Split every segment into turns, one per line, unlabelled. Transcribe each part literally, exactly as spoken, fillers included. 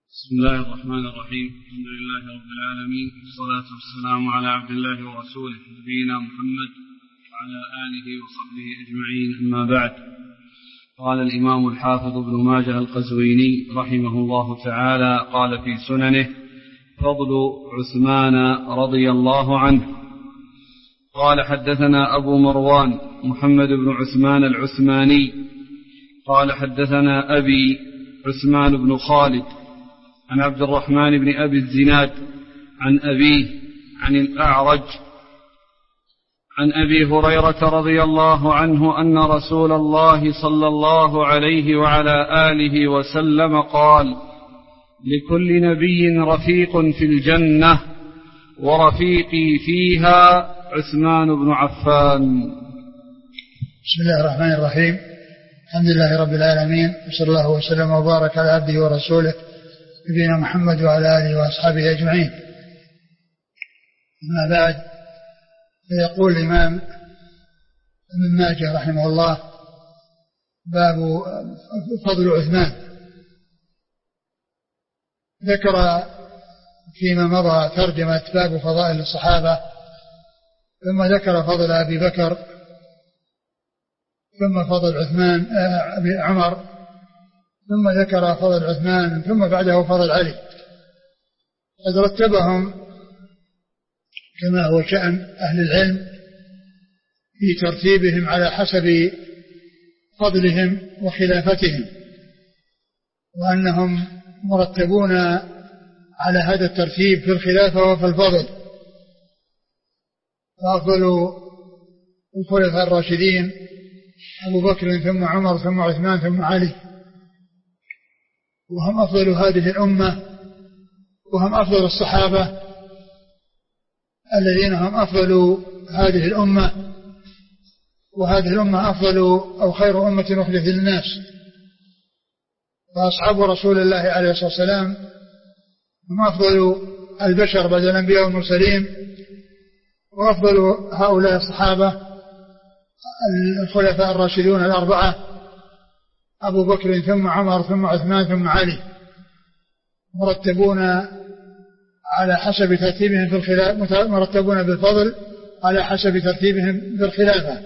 بسم الله الرحمن الرحيم. الحمد لله رب العالمين، والصلاة والسلام على عبد الله ورسوله نبينا محمد وعلى آله وصحبه أجمعين، أما بعد. قال الإمام الحافظ ابن ماجه القزويني رحمه الله تعالى قال في سننه: فضل عثمان رضي الله عنه. قال: حدثنا أبو مروان محمد بن عثمان العثماني قال: حدثنا أبي عثمان بن خالد عن عبد الرحمن بن أبي الزناد عن أبيه عن الأعرج عن أبي هريرة رضي الله عنه أن رسول الله صلى الله عليه وعلى آله وسلم قال: لكل نبي رفيق في الجنة، ورفيقي فيها عثمان بن عفان.
بسم الله الرحمن الرحيم. الحمد لله رب العالمين، وصلى الله وسلم وبارك على عبده ورسوله نبينا محمد وعلى آله وأصحابه أجمعين. أما بعد، فيقول الإمام ابن ماجه رحمه الله: باب فضل عثمان. ذكر فيما مضى ترجمة باب فضائل الصحابة، ثم ذكر فضل أبي بكر، ثم فضل عثمان أبي عمر، ثم ذكر فضل عثمان، ثم بعده فضل علي. قد رتبهم كما هو شأن أهل العلم في ترتيبهم على حسب فضلهم وخلافتهم، وأنهم مرتبون على هذا الترتيب في الخلافة وفي الفضل. فأفضل الخلفاء الراشدين أبو بكر، ثم عمر، ثم عثمان، ثم علي، وهم أفضل هذه الأمة، وهم أفضل الصحابة الذين هم أفضل هذه الأمة، وهذه الأمة أفضل أو خير أمة أخرجت للناس. فأصحاب رسول الله عليه الصلاة والسلام هم أفضل البشر بعد الأنبياء والمرسلين، وأفضل هؤلاء الصحابة الخلفاء الراشدون الأربعة: أبو بكر، ثم عمر، ثم عثمان، ثم علي، مرتبون على حسب ترتيبهم في الخلافة، مرتبون بالفضل على حسب ترتيبهم في الخلافة.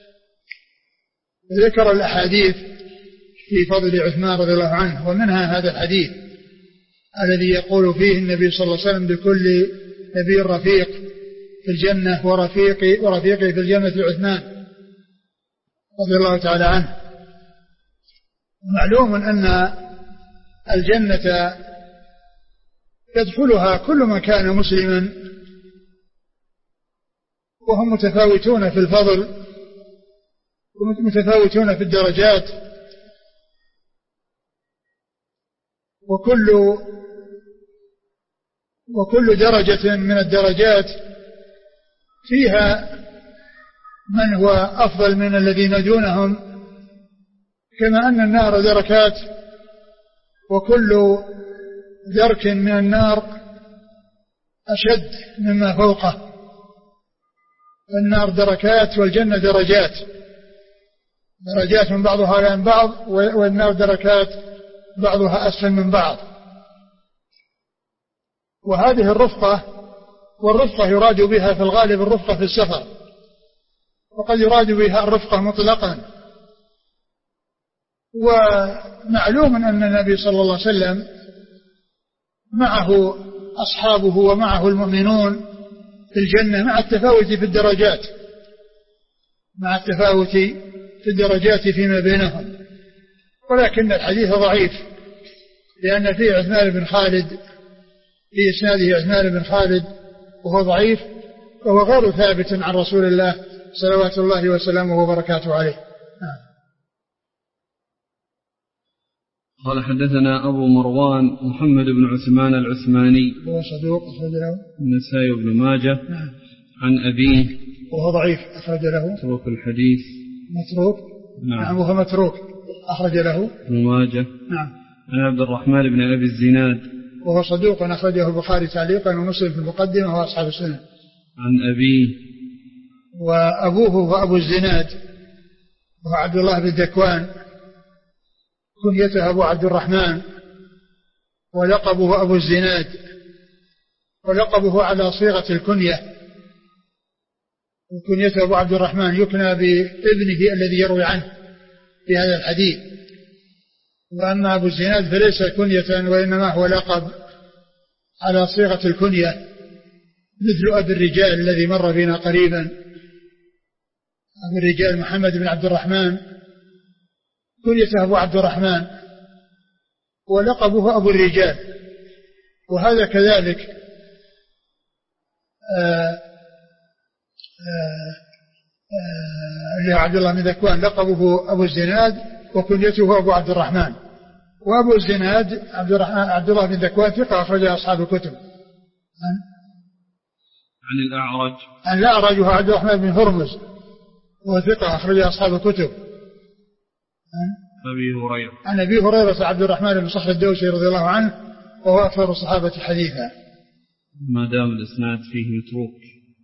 ذكر الأحاديث في فضل عثمان رضي الله عنه، ومنها هذا الحديث الذي يقول فيه النبي صلى الله عليه وسلم: لكل نبي رفيق في الجنة، ورفيقي ورفيقي في الجنة عثمان رضي الله تعالى عنه. معلوم أن الجنة يدخلها كل من كان مسلما، وهم متفاوتون في الفضل ومتفاوتون في الدرجات، وكل وكل درجة من الدرجات فيها من هو أفضل من الذين دونهم، كما أن النار دركات، وكل درك من النار أشد مما فوقه. النار دركات والجنة درجات، درجات من بعضها عن بعض، والنار دركات بعضها أسفل من بعض. وهذه الرفقة، والرفقة يراد بها في الغالب الرفقة في السفر، وقد يراد بها الرفقة مطلقا. ومعلوم أن النبي صلى الله عليه وسلم معه أصحابه ومعه المؤمنون في الجنة، مع التفاوت في الدرجات مع التفاوت في الدرجات فيما بينهم. ولكن الحديث ضعيف، لأن فيه عثمان بن خالد، في إسناده عثمان بن خالد، وهو ضعيف، وهو غير ثابت عن رسول الله صلوات الله وسلامه وبركاته عليه.
قال: حدثنا أبو مروان محمد بن عثمان العثماني،
هو صدوق أخرج له
النسائي بن ماجه. نعم. عن أبيه،
وهو ضعيف أخرج له
متروك الحديث.
متروك. نعم. نعم، وهو متروك أخرج له
ابن ماجه.
نعم.
عن عبد الرحمن بن أبي الزناد،
وهو صدوق أخرجه البخاري تعليقا ومسلم في المقدمة وأصحاب السنة.
عن أبيه،
وأبوه هو أبو الزناد، وهو عبد الله بن ذكوان، كنيته أبو عبد الرحمن، ولقبه أبو الزناد، ولقبه على صيغة الكنية، وكنيته أبو عبد الرحمن، يكنى بابنه الذي يروي عنه في هذا الحديث. وأما أبو الزناد فليس كنية وإنما هو لقب على صيغة الكنية، مثل أبي الرجال الذي مر بنا قريبا. أبو الرجال محمد بن عبد الرحمن كنيته أبو عبد الرحمن ولقبه أبو الرجال. وهذا كذلك آآ آآ عبد الله بن ذكوان لقبه أبو الزناد وكنيته أبو عبد الرحمن. وأبو الزناد عبد الرحمن عبد الله بن ذكوان ثقة أخرج أصحاب الكتب.
عن الأعرج
عن الأعرج وهو عبد الرحمن بن هرمز وهو ثقة أخرج أصحاب الكتب.
أبي هريرة
عن أبي هريرة عبد الرحمن بن صخر الدوسي رضي الله عنه وهو أكثر الصحابة حديثا.
ما دام الإسناد فيه متروك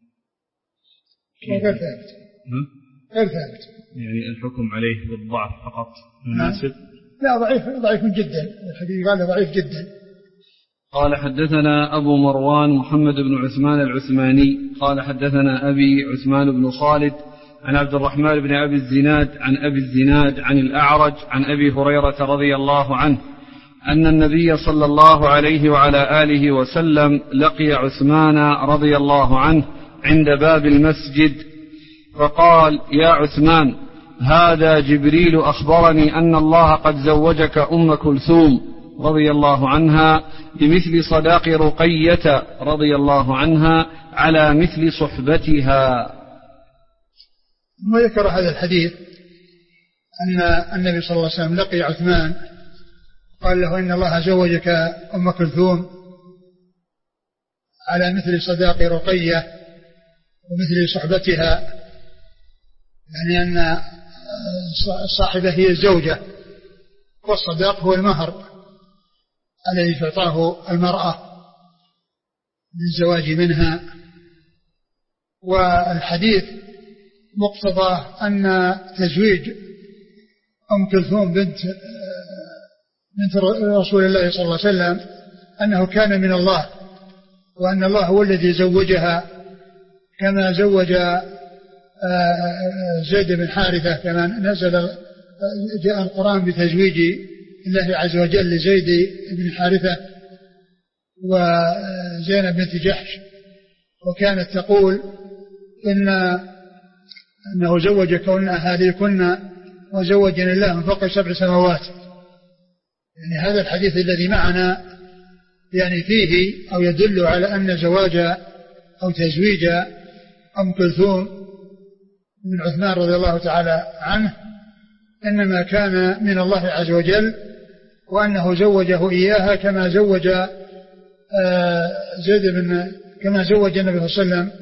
غير ثابت غير ثابت
يعني الحكم عليه بالضعف فقط مناسب؟
لا ضعيف ضعيف جدا، الحديث قال ضعيف جدا.
قال حدثنا أبو مروان محمد بن عثمان العثماني قال حدثنا أبي عثمان بن خالد عن عبد الرحمن بن أبي الزناد عن أبي الزناد عن الأعرج عن أبي هريرة رضي الله عنه أن النبي صلى الله عليه وعلى آله وسلم لقي عثمان رضي الله عنه عند باب المسجد فقال: يا عثمان، هذا جبريل أخبرني أن الله قد زوجك أم كلثوم رضي الله عنها بمثل صداق رقية رضي الله عنها على مثل صحبتها.
ثم ذكر هذا الحديث أن النبي صلى الله عليه وسلم لقي عثمان قال له: إن الله زوجك أم كلثوم على مثل صداق رقية ومثل صحبتها، يعني أن الصاحبة هي الزوجة والصداق هو المهر الذي تعطاه المرأة للزواج منها. والحديث مقتضى أن تزويج أم كلثوم بنت بنت رسول الله صلى الله عليه وسلم أنه كان من الله، وأن الله هو الذي زوجها، كما زوج زيد بن حارثة، كما نزل جاء القرآن بتزويج الله عز وجل لزيد بن حارثة وزينب بنت جحش، وكانت تقول إن أنه زوج كون أهاليكن وزوجني الله من فوق سبع سماوات. يعني هذا الحديث الذي معنا يعني فيه أو يدل على أن زواج أو تزويج أم كلثوم من عثمان رضي الله تعالى عنه إنما كان من الله عز وجل، وأنه زوجه إياها كما زوج زيد بن كما زوج النبي صلى الله عليه وسلم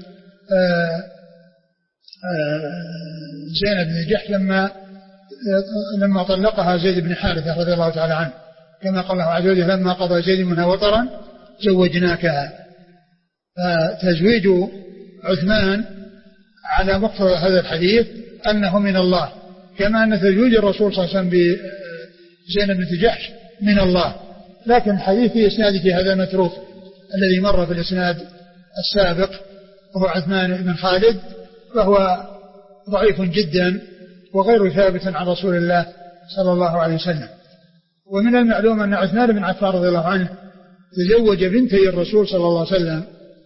زينب بن جحش لما لما طلقها زيد بن حارثة رضي الله تعالى عنه، كما قال الله عز وجل: لما قضى زيد منها وطرا زوجناكها. فتزويج عثمان على مقتضى هذا الحديث أنه من الله، كما أن تزويج الرسول صلى الله عليه وسلم بزينب بنت جحش من الله. لكن الحديث في إسناده هذا متروك الذي مر في الإسناد السابق وهو عثمان بن خالد، فهو ضعيف جدا وغير ثابت عن رسول الله صلى الله عليه وسلم. ومن المعلوم أن عثمان بن عفان رضي الله عنه تزوج بنتي الرسول صلى الله عليه وسلم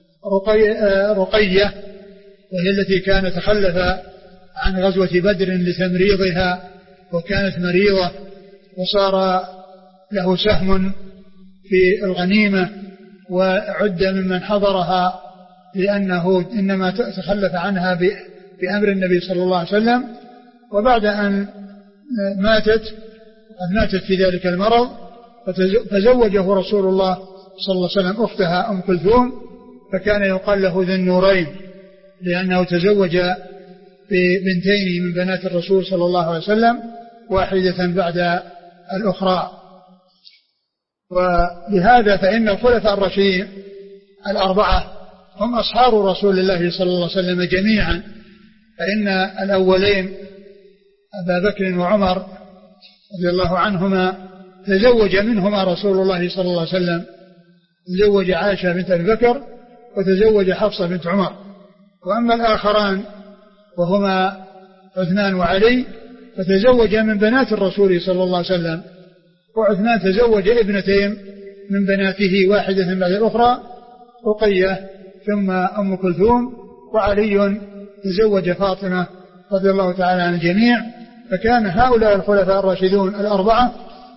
رقية، وهي التي كان تخلف عن غزوة بدر لتمريضها وكانت مريضة، وصار له سهم في الغنيمة وعد ممن حضرها لأنه إنما تخلف عنها بأمر النبي صلى الله عليه وسلم. وبعد أن ماتت قد ماتت في ذلك المرض فزوجه رسول الله صلى الله عليه وسلم أختها أم كلثوم، فكان يقال له ذي النورين لأنه تزوج ببنتين من بنات الرسول صلى الله عليه وسلم، واحدة بعد الأخرى. ولهذا فإن الخلفاء الراشدين الأربعة هم أصحاب رسول الله صلى الله عليه وسلم جميعا، فإن الأولين أبا بكر وعمر رضي الله عنهما تزوج منهما رسول الله صلى الله عليه وسلم، تزوج عائشة بنت أبي بكر وتزوج حفصة بنت عمر. وأما الآخران وهما عثمان وعلي فتزوج من بنات الرسول صلى الله عليه وسلم، وعثمان تزوج ابنتين من بناته واحدة بعد الأخرى، رقية ثم أم كلثوم، وعلي تزوج فاطمة رضي الله تعالى عن الجميع. فكان هؤلاء الخلفاء الراشدون الأربعة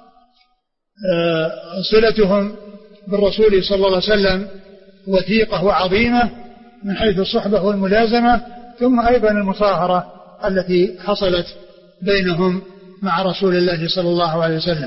صلتهم بالرسول صلى الله عليه وسلم وثيقة وعظيمة من حيث الصحبة والملازمة، ثم أيضا المصاهرة التي حصلت بينهم مع رسول الله صلى الله عليه وسلم.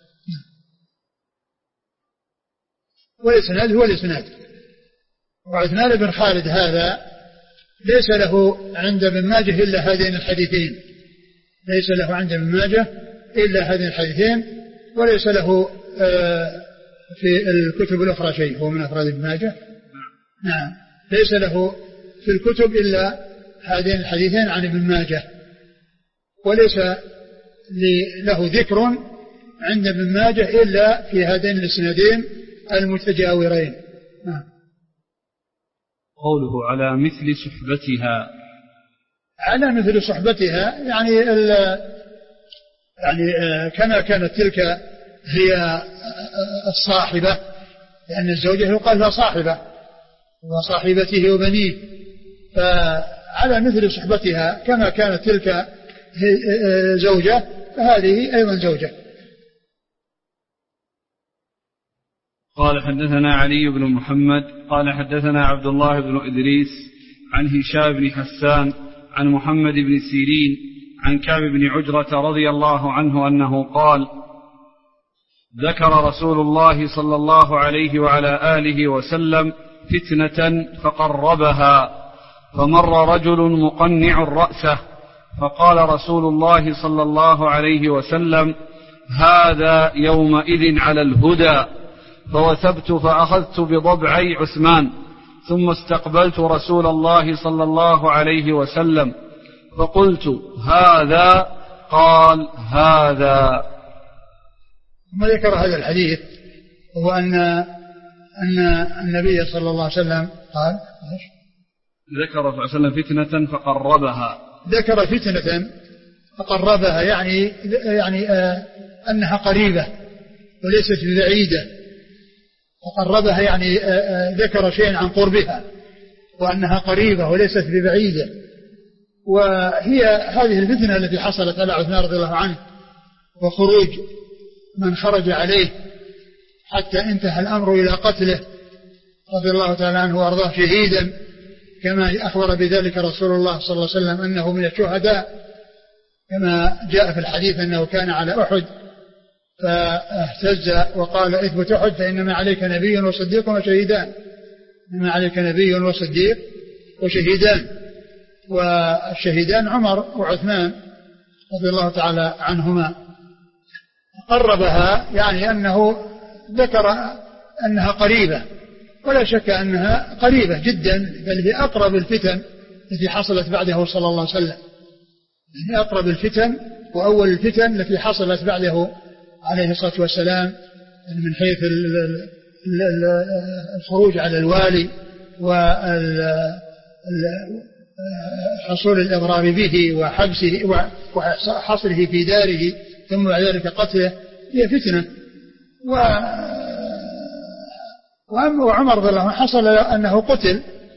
والإسناد هو الإسناد. وعثمان بن خالد هذا ليس له عند ابن ماجه إلا هذين الحديثين، ليس له عند ابن ماجه إلا هذين الحديثين، وليس له في الكتب الأخرى شيء، هو من أفراد ابن ماجه. نعم، ليس له في الكتب إلا هذين الحديثين عن ابن ماجه، وليس له ذكر عند ابن ماجه إلا في هذين الإسنادين المتجاورين. نعم.
قوله على مثل صحبتها،
على مثل صحبتها يعني يعني كما كانت تلك هي الصاحبة، لأن الزوجة يقال لها صاحبة وصاحبته وبنيه، فعلى مثل صحبتها كما كانت تلك زوجة فهذه أيضا زوجة.
قال حدثنا علي بن محمد قال حدثنا عبد الله بن إدريس عن هشام بن حسان عن محمد بن سيرين عن كعب بن عجرة رضي الله عنه أنه قال: ذكر رسول الله صلى الله عليه وعلى آله وسلم فتنة فقربها، فمر رجل مقنع رأسه، فقال رسول الله صلى الله عليه وسلم: هذا يومئذ على الهدى. فوثبت فأخذت بضبعي عثمان، ثم استقبلت رسول الله صلى الله عليه وسلم فقلت: هذا؟ قال: هذا.
ثم ذكر هذا الحديث، هو أن أن النبي صلى الله عليه وسلم قال:
ذكر صلى الله عليه وسلم فتنة فقربها،
ذكر فتنة فقربها، يعني يعني آه أنها قريبة وليست ببعيدة. فقربها يعني آه آه ذكر شيئا عن قربها وأنها قريبة وليست ببعيدة. وهي هذه الفتنة التي حصلت على عثمان رضي الله عنه وخروج من خرج عليه حتى انتهى الأمر إلى قتله رضي الله تعالى عنه وأرضاه شهيدا، كما أخبر بذلك رسول الله صلى الله عليه وسلم أنه من الشهداء، كما جاء في الحديث أنه كان على أحد فاهتز وقال: اثبت أحد فإنما عليك نبي وصديق وشهيدان، إنما عليك نبي وصديق وشهيدان. والشهيدان عمر وعثمان رضي الله تعالى عنهما. قربها يعني أنه ذكر أنها قريبة، ولا شك أنها قريبة جدا، بل هي أقرب الفتن التي حصلت بعده صلى الله عليه وسلم، هي أقرب الفتن وأول الفتن التي حصلت بعده عليه الصلاة والسلام، من حيث الخروج على الوالي وحصول الإضرار به وحبسه وحصره في داره ثم بعد ذلك قتله، هي فتنة. وعمر رضي الله عنه حصل أنه قتل،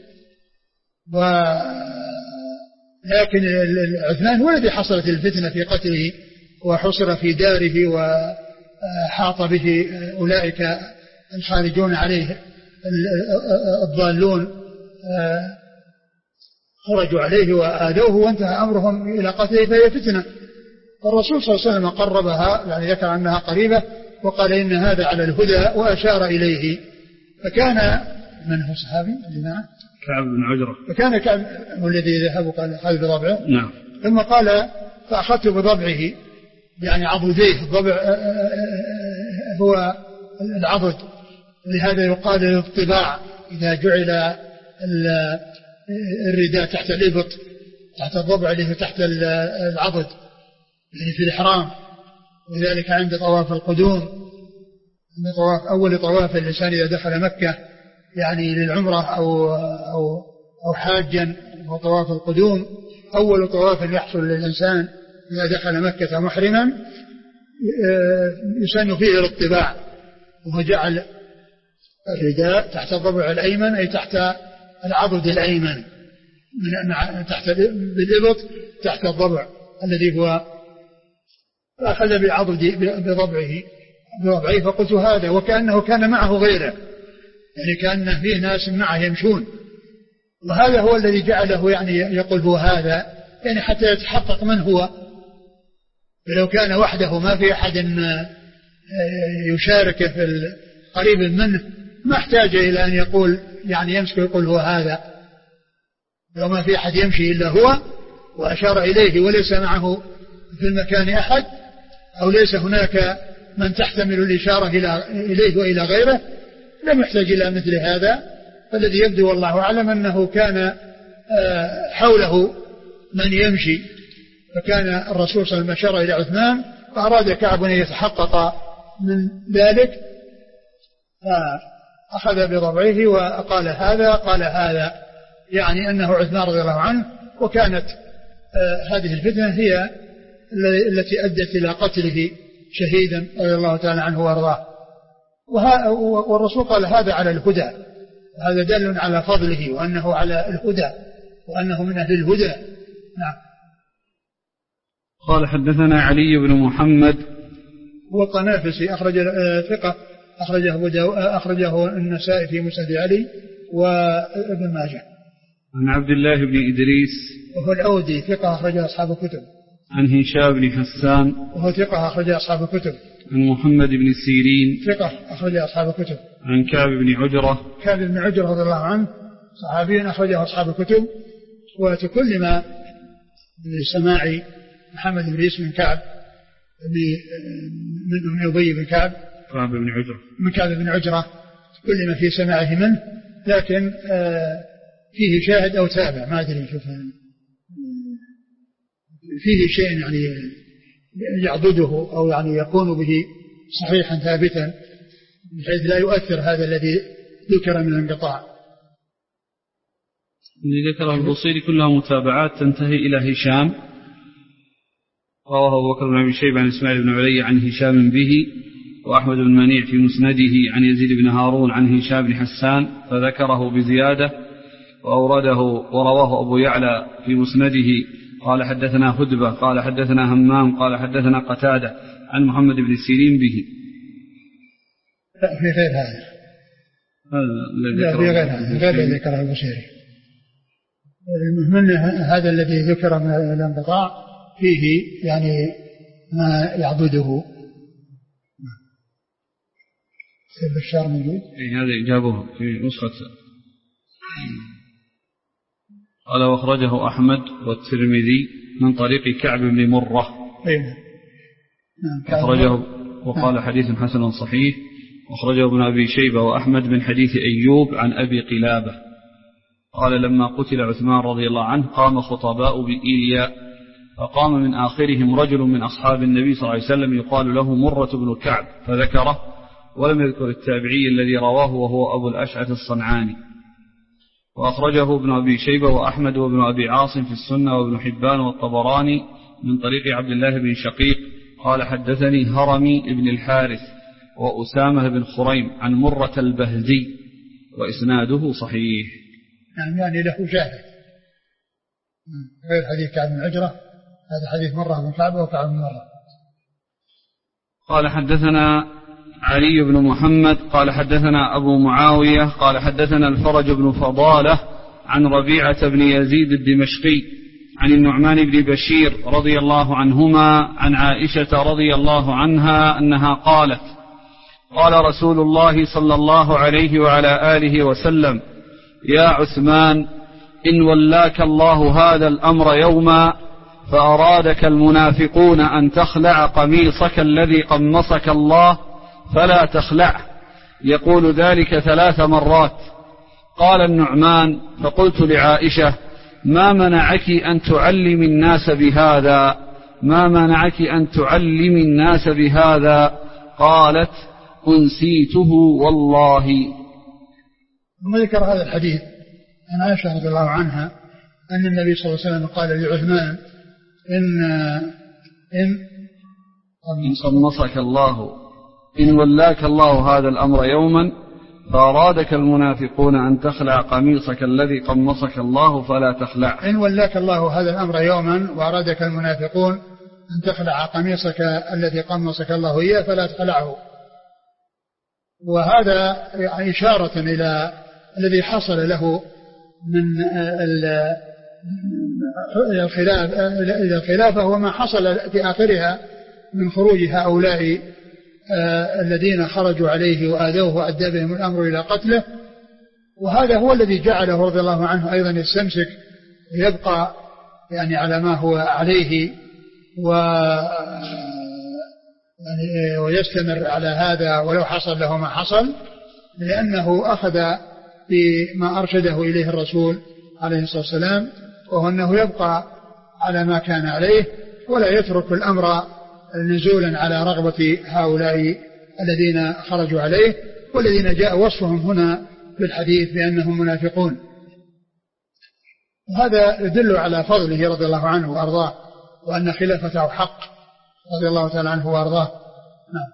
ولكن عثمان هو الذي حصلت الفتنة في قتله وحصر في داره وحاط به أولئك الخارجون عليه الضالون، خرجوا عليه وآذوه وانتهى أمرهم إلى قتله، فهي فتنة. الرسول صلى الله عليه وسلم قربها، يعني ذكر أنها قريبة وقال: إن هذا على الهدى، وأشار إليه. فكان من هو صحابي الجماعة؟
كعب بن عجرة.
فكان كعب هو الذي ذهب وقال: خذ بضبعه.
نعم.
ثم قال: فأخذت بضبعه، يعني عضديه. الضبع هو العضد، لهذا يقال الاضطباع إذا جعل الرداء تحت الإبط، تحت الضبع اللي تحت العضد، يعني في الإحرام وذلك عند طواف القدوم، عند طواف أول طواف الإنسان إذا دخل مكة يعني للعمرة أو أو أو حاجا، وطواف القدوم أول طواف يحصل للإنسان إذا دخل مكة محرما يسن فيه الاطباع، وهو جعل الرداء تحت الضبع الأيمن أي تحت العضد الأيمن، من تحت بالإبط تحت الضبع الذي هو، فأخذ بعضد بضبعه بضبعه فقلت هذا، وكأنه كان معه غيره، يعني كأن فيه ناس معه يمشون، وهذا هو الذي جعله يعني يقول هو هذا، يعني حتى يتحقق من هو. ولو كان وحده ما في أحد يشارك في القريب منه ما احتاج إلى أن يقول يعني يمسك يقول هو هذا، لو ما في أحد يمشي إلا هو وأشار إليه وليس معه في المكان أحد، أو ليس هناك من تحتمل الإشارة إليه وإلى غيره، لم يحتاج إلى مثل هذا. فالذي يبدو والله أعلم أنه كان حوله من يمشي، فكان الرسول صلى الله عليه وسلم أشار إلى عثمان، فأراد كعب أن يتحقق من ذلك فأخذ بضبعه وقال هذا، قال هذا، يعني أنه عثمان رضي الله عنه. وكانت هذه الفتنة هي التي أدت إلى قتله شهيدا رضي الله تعالى عنه وارضاه. والرسول قال هذا على الهدى، هذا دل على فضله وأنه على الهدى وأنه من أهل الهدى. نعم.
قال حدثنا علي بن محمد
هو الطنافسي أخرج ثقة أخرجه, أخرجه النسائي في مسند علي وابن ماجه.
عن عبد الله بن إدريس
وهو الأودي ثقة أخرج أصحاب الكتب.
عن هشام بن حسان وهو
ثقة أخرج أصحاب الكتب.
عن محمد بن سيرين
ثقة أخرج أصحاب الكتب.
عن كعب بن عجرة
كعب بن عجرة رضي الله عنه صحابي أخرجه أصحاب الكتب. وتكلم بسماع محمد بن ريس من كعب من أبي بن كعب
كعب بن عجرة
من كعب بن عجرة تكلم في سماعه منه، لكن فيه شاهد أو تابع ما أدري شوف فيه شيء يعني يعضده أو يعني يكون به صحيحا ثابتا بحيث لا يؤثر هذا الذي ذكر من الانقطاع.
اللي ذكره البصيري كلها متابعات تنتهي إلى هشام. رواه أبو بكر بن أبي شيبة عن إسماعيل بن علي عن هشام به، وأحمد بن منيع في مسنده عن يزيد بن هارون عن هشام بن حسان فذكره بزيادة وأورده. ورواه أبو يعلى في مسنده قال حدثنا هدبة قال حدثنا همام قال حدثنا قتادة عن محمد بن سيرين به.
لا في غير هذا، لا في غير هذا غير الذي ذكره البصيري. المهم هذا الذي ذكر من الانقطاع فيه يعني ما يعضده. سيد بشار موجود؟
إيه هذا إجابه في نسخة. قال وأخرجه أحمد والترمذي من طريق كعب بن مرة.
أيه.
أخرجه وقال حديث حسن صحيح. أخرجه ابن أبي شيبة وأحمد من حديث أيوب عن أبي قلابة قال لما قتل عثمان رضي الله عنه قام خطباء بإيليا، فقام من آخرهم رجل من أصحاب النبي صلى الله عليه وسلم يقال له مرة بن كعب فذكره، ولم يذكر التابعي الذي رواه وهو أبو الأشعث الصنعاني. وأخرجه ابن أبي شيبة وأحمد وابن أبي عاصم في السنة وابن حبان والطبراني من طريق عبد الله بن شقيق قال حدثني هرمي بن الحارث وأسامة بن خريم عن مرة البهزي وإسناده صحيح.
يعني, يعني له شاهد غير حديث كعب بن عجرة، هذا حديث مرة بن كعب وكعب بن مرة.
قال حدثنا علي بن محمد قال حدثنا أبو معاوية قال حدثنا الفرج بن فضالة عن ربيعة بن يزيد الدمشقي عن النعمان بن بشير رضي الله عنهما عن عائشة رضي الله عنها أنها قالت قال رسول الله صلى الله عليه وعلى آله وسلم يا عثمان إن ولاك الله هذا الأمر يوما فأرادك المنافقون أن تخلع قميصك الذي قمصك الله فلا تخلعه، يقول ذلك ثلاث مرات. قال النعمان فقلت لعائشة ما منعك أن تعلم الناس بهذا؟ ما منعك أن تعلم الناس بهذا؟ قالت أنسيته والله.
ثم ذكر هذا الحديث عن عائشة رضي الله عنها أن النبي صلى الله عليه وسلم قال لعثمان إن إن
إن قمصك الله إن ولاك الله هذا الأمر يوما فأرادك المنافقون أن تخلع قميصك الذي قمصك الله فلا تخلع.
إن ولاك الله هذا الأمر يوما وأرادك المنافقون أن تخلع قميصك الذي قمصك الله إياه فلا تخلعه. وهذا إشارة إلى الذي حصل له من الخلافة وما حصل في آخرها من خروج هؤلاء الذين خرجوا عليه وآذوه وأدى بهم الأمر إلى قتله. وهذا هو الذي جعله رضي الله عنه أيضا يستمسك ويبقى يعني على ما هو عليه و يعني ويستمر على هذا ولو حصل له ما حصل، لأنه أخذ بما أرشده إليه الرسول عليه الصلاة والسلام، وهو أنه يبقى على ما كان عليه ولا يترك الأمر نزولا على رغبة هؤلاء الذين خرجوا عليه والذين جاء وصفهم هنا بالحديث بأنهم منافقون. وهذا يدل على فضله رضي الله عنه وأرضاه وأن خلافته حق رضي الله تعالى عنه وأرضاه. نعم.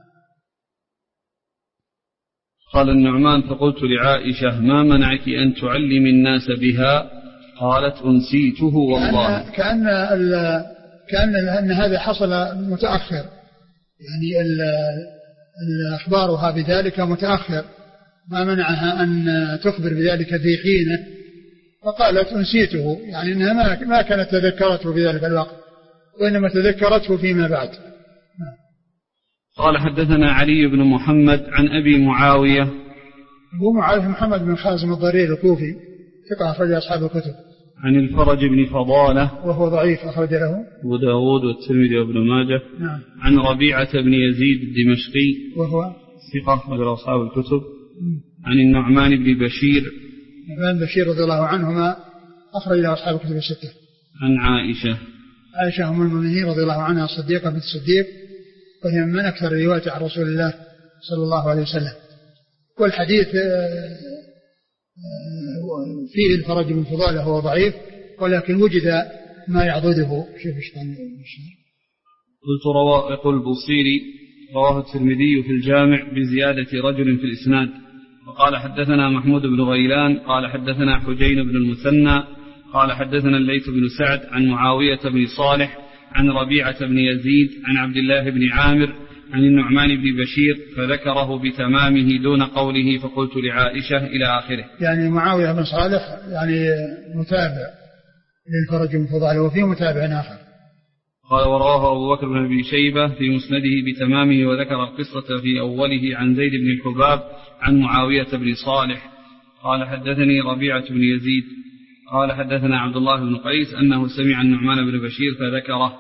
قال النعمان فقلت لعائشة ما منعك أن تعلم الناس بها؟ قالت أنسيته والله.
كأن, كأن, كأن أن هذا حصل متأخر، يعني أخبارها بذلك متأخر، ما منعها أن تخبر بذلك في حينه، فقالت أنسيته، يعني أنها ما كانت تذكرته في ذلك الوقت وإنما تذكرته فيما بعد.
قال حدثنا علي بن محمد عن أبي معاوية.
أبو معاوية محمد بن خازم الضرير الكوفي ثقة أخرج أصحاب الكتب.
عن الفرج بن فضالة
وهو ضعيف أخرج له
أبو داود والترمذي وابن ماجه.
نعم.
عن ربيعة بن يزيد الدمشقي وهو ثقة أخرج أصحاب الكتب. م. عن النعمان بن بشير
النعمان بن بشير رضي الله عنهما أخرج له أصحاب الكتب الستة.
عن عائشة
عائشة أم المؤمنين رضي الله عنها الصديقة بنت الصديق، وهي من أكثر الروايات عن رسول الله صلى الله عليه وسلم. والحديث فيه الفرج بن فضالة هو ضعيف، ولكن وجد ما يعضده. شوف ايش كان
قلت رواه يقول البوصيري رواه الترمذي في الجامع بزيادة رجل في الإسناد. وقال حدثنا محمود بن غيلان قال حدثنا حجين بن المثنى قال حدثنا الليث بن سعد عن معاوية بن صالح عن ربيعة بن يزيد عن عبد الله بن عامر عن النعمان بن بشير فذكره بتمامه دون قوله فقلت لعائشة إلى آخره.
يعني معاوية بن صالح يعني متابع للفرج بن فضالة وفيه متابع آخر.
قال ورواه أبو بكر بن أبي شيبة في مسنده بتمامه وذكر القصة في أوله عن زيد بن الحباب عن معاوية بن صالح قال حدثني ربيعة بن يزيد قال حدثنا عبد الله بن قيس أنه سمع النعمان بن بشير فذكره.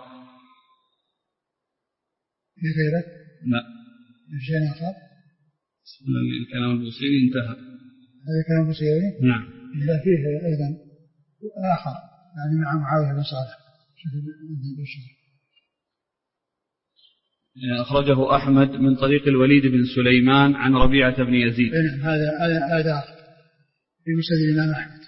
بغيره؟
لا.
شيء آخر؟
الكلام البوصيري انتهى.
هذا كلام البوصيري؟
نعم.
لا فيه أيضا آخر يعني مع معاوية بن صالح.
أخرجه أحمد من طريق الوليد بن سليمان عن ربيعة بن يزيد.
هذا هذا آخر في مسند الإمام أحمد.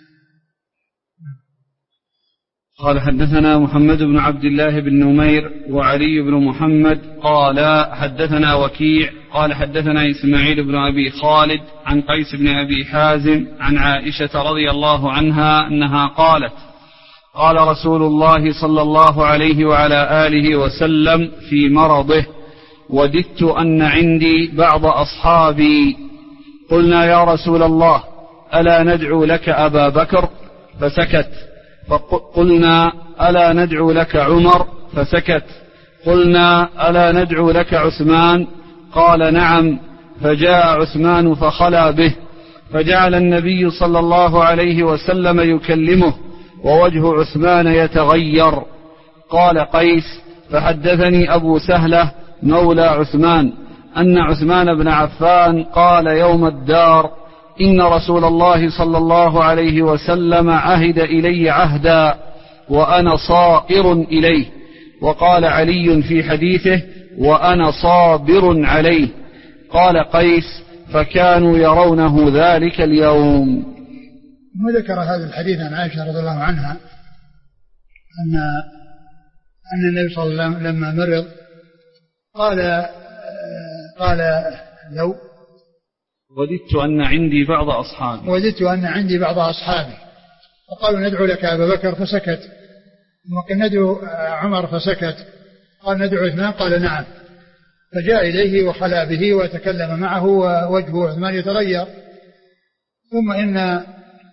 قال حدثنا محمد بن عبد الله بن نمير وعلي بن محمد قال حدثنا وكيع قال حدثنا إسماعيل بن أبي خالد عن قيس بن أبي حازم عن عائشة رضي الله عنها أنها قالت قال رسول الله صلى الله عليه وعلى آله وسلم في مرضه وددت أن عندي بعض أصحابي قلنا يا رسول الله ألا ندعو لك أبا بكر فسكت فقلنا ألا ندعو لك عمر فسكت قلنا ألا ندعو لك عثمان قال نعم فجاء عثمان فخلى به فجعل النبي صلى الله عليه وسلم يكلمه ووجه عثمان يتغير. قال قيس فحدثني أبو سهلة مولى عثمان أن عثمان بن عفان قال يوم الدار إن رسول الله صلى الله عليه وسلم عهد إلي عهدا وأنا صائر إليه وقال علي في حديثه: وأنا صابر عليه. قال قيس: فكانوا يرونه ذلك اليوم.
وذكر هذا الحديث عن عائشة رضي الله عنها أن أن النبي صلى الله عليه وسلم لما مرض قال قال لو
وددت أن عندي بعض أصحابي
وددت أن عندي بعض أصحابي فقالوا: ندعو لك أبا بكر، فسكت. وقال: ندعو عمر، فسكت. قال: ندعو عثمان، قال: نعم. فجاء إليه وخلى به وتكلم معه ووجه عثمان يتغير. ثم إن آآ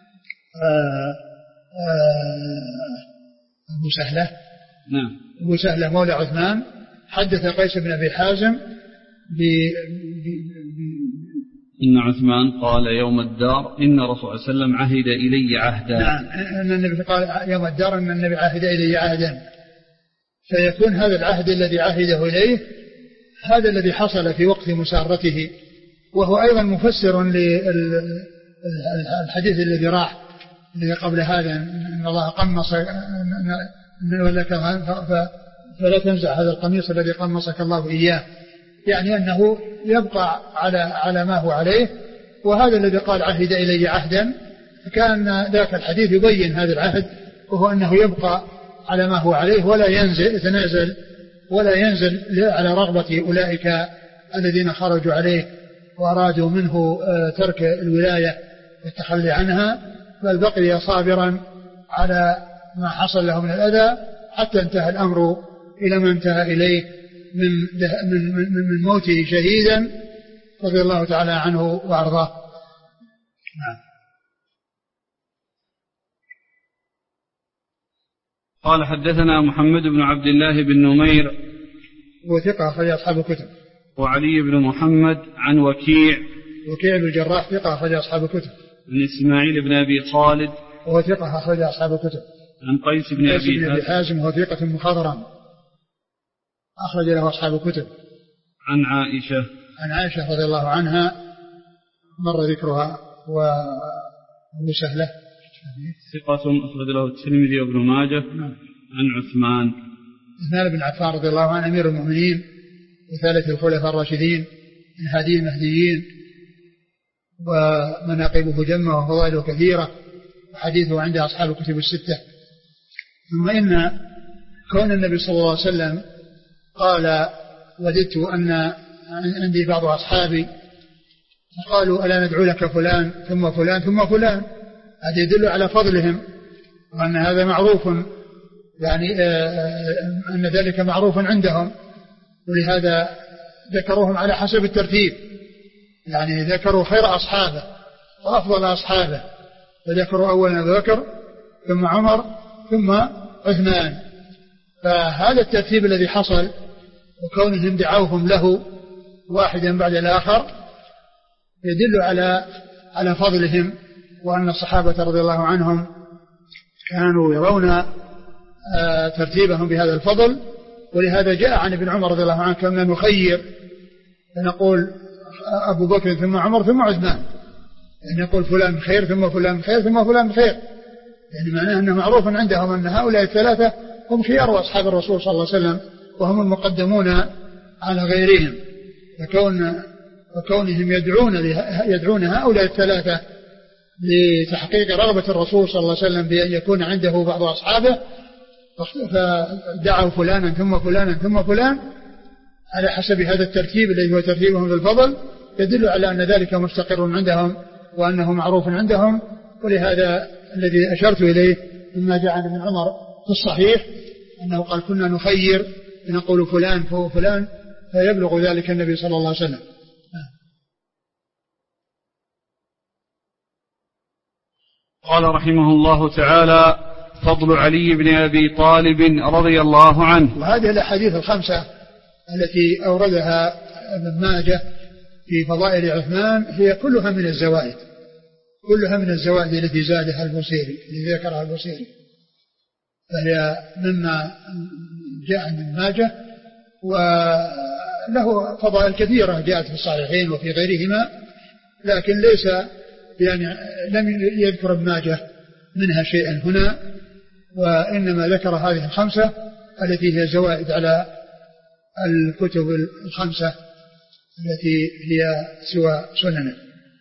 آآ أبو سهلة
نعم
أبو سهلة مولى عثمان حدث قيس بن أبي حازم ب
إن عثمان قال يوم الدار: إن رسول الله صلى الله عليه وسلم عهد إلي عهدا.
نعم، أن النبي قال يوم الدار أن النبي عهد إلي عهدا، فيكون هذا العهد الذي عهده إليه هذا الذي حصل في وقت مسارته، وهو أيضا مفسر للحديث الذي راح الذي قبل هذا: إن الله قمص فلا تنزع هذا القميص الذي قمصك الله إياه، يعني أنه يبقى على على ما هو عليه. وهذا الذي قال عهد إلي عهدا، فكان ذاك الحديث يبين هذا العهد، وهو أنه يبقى على ما هو عليه ولا ينزل يتنازل ولا ينزل على رغبة أولئك الذين خرجوا عليه وأرادوا منه ترك الولاية والتخلي عنها، بل بقي صابرا على ما حصل له من الأذى حتى انتهى الأمر إلى ما انتهى إليه من من من, من موته شهيدا رضي الله تعالى عنه وأرضاه. نعم.
قال: حدثنا محمد بن عبد الله بن نمير
وثقة أخرج أصحاب الكتب.
وعلي بن محمد عن وكيع
وكيع بن الجراح ثقة أخرج أصحاب الكتب.
عن إسماعيل بن أبي خالد
وهو ثقة أخرج أصحاب الكتب.
عن قيس بن أبي
حازم وهو ثقة مخضرم أخرج له أصحاب الكتب.
عن عائشة
عن عائشة رضي الله عنها مر ذكرها. وأبو سهلة
ثقة أخرج له الترمذي وابن ماجه.
نعم.
عن عثمان
عثمان بن عفان رضي الله عنه أمير المؤمنين وثالث الخلفاء الراشدين من هادي المهديين، ومناقبه جمة وفضائله كثيرة، وحديثه عند أصحاب الكتب الستة. ثم إن كون النبي صلى الله عليه وسلم قال: وددت أن عندي بعض أصحابي، فقالوا: ألا ندعو لك فلان ثم فلان ثم فلان، هذا يدل على فضلهم وأن هذا معروف، يعني أن ذلك معروف عندهم، ولهذا ذكروهم على حسب الترتيب، يعني ذكروا خير أصحابه وأفضل أصحابه، فذكروا أولا أبو بكر ثم عمر ثم عثمان. فهذا الترتيب الذي حصل وكونهم دعوهم له واحدا بعد الآخر يدل على على فضلهم، وأن الصحابة رضي الله عنهم كانوا يرون ترتيبهم بهذا الفضل. ولهذا جاء عن ابن عمر رضي الله عنه كنا نخير فنقول أبو بكر ثم عمر ثم عثمان، يعني نقول فلان خير ثم فلان خير ثم فلان خير، يعني معناه أنه معروف عندهم أن هؤلاء الثلاثة هم خيار أصحاب الرسول صلى الله عليه وسلم وهم المقدمون على غيرهم. فكون وكونهم يدعون يدعون هؤلاء الثلاثة لتحقيق رغبة الرسول صلى الله عليه وسلم بأن يكون عنده بعض أصحابه، فدعوا فلانا ثم فلانا ثم فلان على حسب هذا الترتيب الذي هو ترتيبهم بالفضل، يدل على أن ذلك مستقر عندهم وأنه معروف عندهم. ولهذا الذي أشرت إليه مما جاء عن ابن عمر في الصحيح أنه قال: كنا نخير نقول فلان فهو فلان، فيبلغ ذلك النبي صلى الله عليه وسلم.
قال رحمه الله تعالى: فضل علي بن أبي طالب رضي الله عنه.
وهذه الأحاديث الخمسة التي أوردها ابن ماجه في فضائل عثمان هي كلها من الزوائد، كلها من الزوائد التي زادها البصيري التي ذكرها البصيري، فهي مما جاء عن ابن ماجه، وله فضائل كثيرة جاءت في الصحيحين وفي غيرهما، لكن ليس يعني لم يذكر ابن ماجه منها شيئا هنا، وإنما ذكر هذه الخمسة التي هي زوائد على الكتب الخمسة التي هي سوى سننه.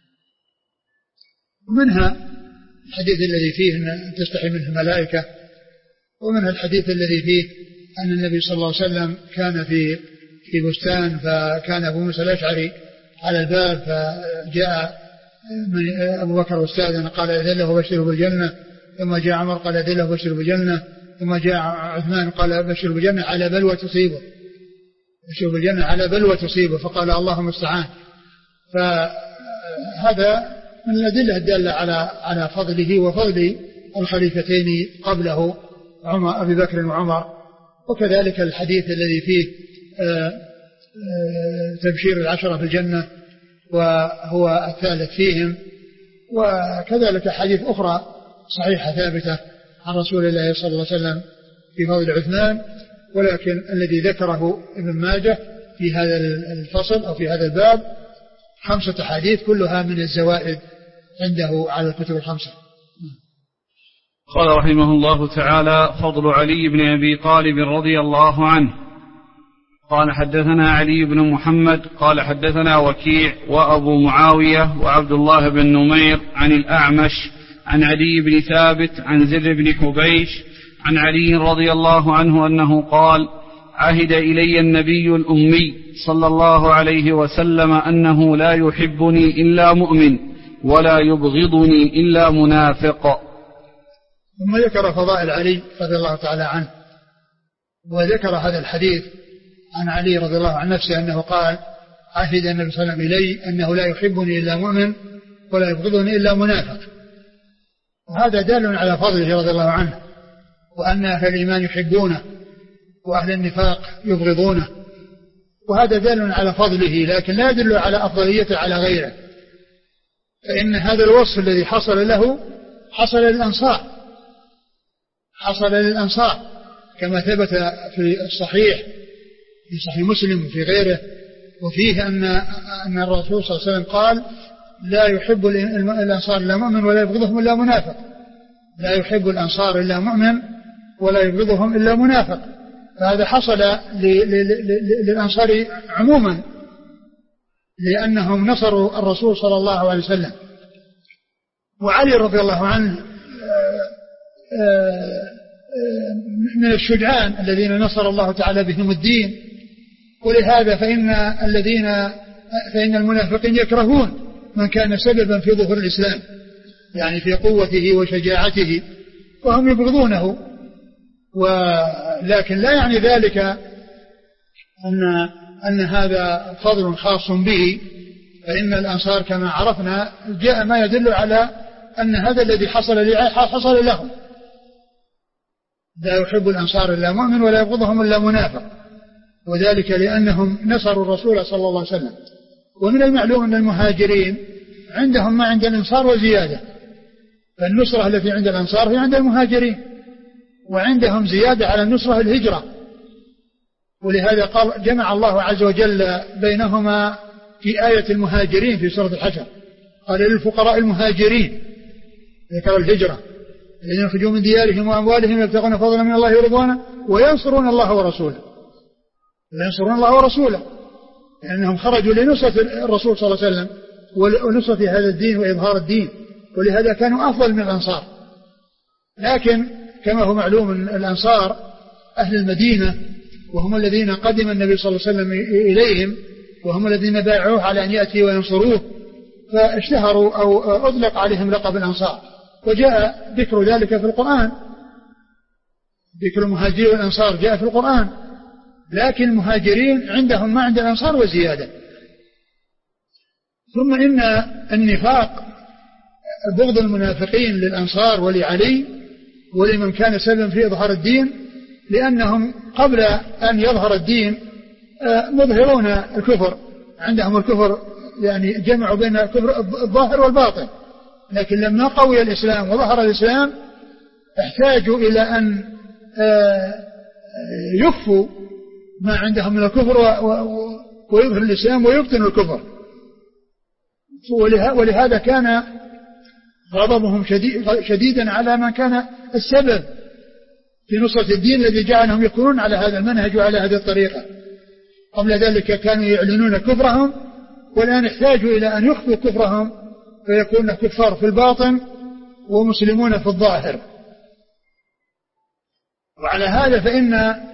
ومنها الحديث الذي فيه أن تستحي منه الملائكة، ومنها الحديث الذي فيه أن النبي صلى الله عليه وسلم كان في في بستان، فكان أبو موسى الأشعري على الباب، فجاء أبو بكر واستأذن قال إذن له بشره بالجنة، ثم جاء عمر قال إذن له بشره بالجنة، ثم جاء عثمان قال بشره بالجنة على بلوى تصيبه، بشره بالجنة على بلوى تصيبه، فقال اللهم استعان. فهذا من الأدلة الدالة على على فضله وفضل الخليفتين قبله عمر أبي بكر وعمر. وكذلك الحديث الذي فيه تبشير العشرة في الجنة وهو الثالث فيهم. وكذلك حديث أخرى صحيحة ثابتة عن رسول الله صلى الله عليه وسلم في فضل عثمان، ولكن الذي ذكره ابن ماجه في هذا الفصل أو في هذا الباب خمسة حديث كلها من الزوائد عنده على الكتب الخمسة.
قال رحمه الله تعالى: فضل علي بن أبي طالب رضي الله عنه. قال حدثنا علي بن محمد قال حدثنا وكيع وأبو معاوية وعبد الله بن نمير عن الأعمش عن علي بن ثابت عن زر بن حبيش عن علي رضي الله عنه أنه قال: عهد إلي النبي الأمي صلى الله عليه وسلم أنه لا يحبني إلا مؤمن ولا يبغضني إلا منافق.
ثم ذكر فضائل علي رضي الله تعالى عنه، وذكر هذا الحديث عن علي رضي الله عن نفسه أنه قال: عهد النبي صلى الله عليه وسلم إلي أنه لا يحبني إلا مؤمن ولا يبغضني إلا منافق. وهذا دال على فضله رضي الله عنه، وأن أهل الإيمان يحبونه وأهل النفاق يبغضونه، وهذا دال على فضله، لكن لا يدل على أفضليته على غيره، فإن هذا الوصف الذي حصل له حصل للأنصار، حصل للأنصار كما ثبت في الصحيح في صحيح مسلم وفي غيره، وفيه أن أن الرسول صلى الله عليه وسلم قال: لا يحب الأنصار إلا مؤمن ولا يبغضهم إلا منافق. لا يحب الأنصار إلا مؤمن ولا يبغضهم إلا منافق. فهذا حصل للأنصار عموما لأنهم نصروا الرسول صلى الله عليه وسلم. وعلي رضي الله عنه من الشجعان الذين نصر الله تعالى بهم الدين، ولهذا فإن الذين فإن المنافقين يكرهون من كان سببا في ظهور الإسلام، يعني في قوته وشجاعته، وهم يبغضونه. ولكن لا يعني ذلك أن أن هذا فضل خاص به، فإن الأنصار كما عرفنا جاء ما يدل على أن هذا الذي حصل حصل لهم. لا يحب الأنصار إلا مؤمن ولا يبغضهم إلا منافق، وذلك لأنهم نصروا الرسول صلى الله عليه وسلم. ومن المعلوم أن المهاجرين عندهم ما عند الأنصار وزيادة، فالنصرة التي عند الأنصار هي عند المهاجرين، وعندهم زيادة على النصرة الهجرة. ولهذا قال جمع الله عز وجل بينهما في آية المهاجرين في سورة الحشر، قال للفقراء المهاجرين، ذكر الهجرة الذين يخرجون من ديارهم وأموالهم يبتغون فضلا من الله ورضوانه وينصرون الله ورسوله، وينصرون الله ورسوله لأنهم خرجوا لنصرة الرسول صلى الله عليه وسلم ونصرة هذا الدين وإظهار الدين، ولهذا كانوا أفضل من الأنصار. لكن كما هو معلوم الأنصار أهل المدينة، وهم الذين قدم النبي صلى الله عليه وسلم إليهم، وهم الذين بايعوه على أن يأتي وينصروه، فاشتهروا أو أطلق عليهم لقب الأنصار. وجاء ذكر ذلك في القرآن، ذكر المهاجرين والأنصار جاء في القرآن، لكن المهاجرين عندهم ما عند الأنصار وزيادة. ثم إن النفاق بغض المنافقين للأنصار ولعلي ولمن كان سببا في إظهار الدين، لأنهم قبل أن يظهر الدين مظهرون الكفر، عندهم الكفر، يعني جمعوا بين الكفر الظاهر والباطن. لكن لما قوي الإسلام وظهر الإسلام احتاجوا إلى أن يخفوا ما عندهم من الكفر ويظهر الإسلام ويبطن الكفر. ولهذا كان غضبهم شديدا على من كان السبب في نصرة الدين الذي جعلهم يكونون على هذا المنهج وعلى هذه الطريقة. قبل ذلك كانوا يعلنون كفرهم، والآن احتاجوا إلى أن يخفوا كفرهم فيكون كفار في الباطن ومسلمون في الظاهر. وعلى هذا فإن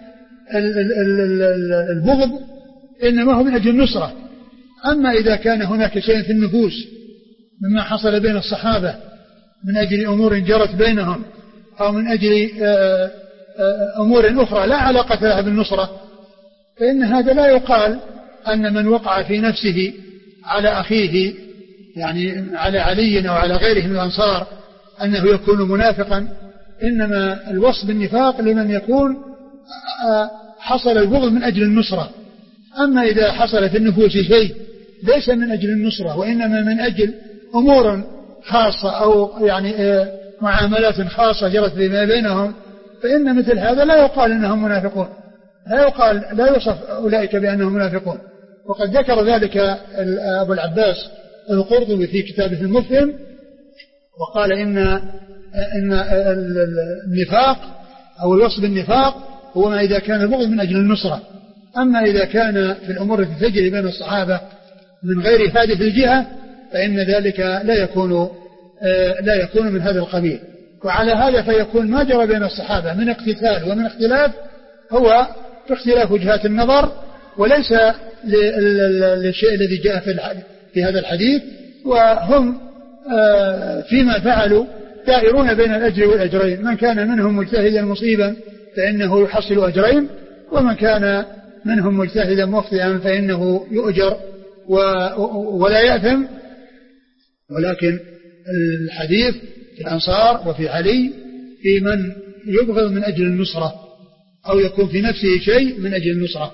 البغض إنما هو من أجل النصرة. أما إذا كان هناك شيء في النفوس مما حصل بين الصحابة من أجل أمور جرت بينهم أو من أجل أمور أخرى لا علاقة لها بالنصرة، فإن هذا لا يقال أن من وقع في نفسه على أخيه يعني على علي أو على غيره من الأنصار أنه يكون منافقا. إنما الوصف بالنفاق لمن يكون حصل البغض من أجل النصرة. أما إذا حصل في النفوس شيء ليس من أجل النصرة وإنما من أجل أمور خاصة أو يعني معاملات خاصة جرت فيما بينهم، فإن مثل هذا لا يقال أنهم منافقون، لا يقال لا يوصف أولئك بأنهم منافقون. وقد ذكر ذلك أبو العباس القرطبي في كتابه المفهم وقال إن إن النفاق أو الوصف بالنفاق هو ما إذا كان البغض من أجل النصرة. أما إذا كان في الأمور التي تجري بين الصحابة من غير هذه الجهة فإن ذلك لا يكون لا يكون من هذا القبيل. وعلى هذا فيكون ما جرى بين الصحابة من اقتتال ومن اختلاف هو في اختلاف وجهات النظر وليس للشيء الذي جاء في هذا الحديث. وهم فيما فعلوا دائرون بين الأجر والأجرين، من كان منهم مجتهدا مصيبا فإنه يحصل أجرين، ومن كان منهم مجتهدا مخطئا فإنه يؤجر ولا يأثم. ولكن الحديث في الأنصار وفي علي في من يبغض من أجل النصرة أو يكون في نفسه شيء من أجل النصرة.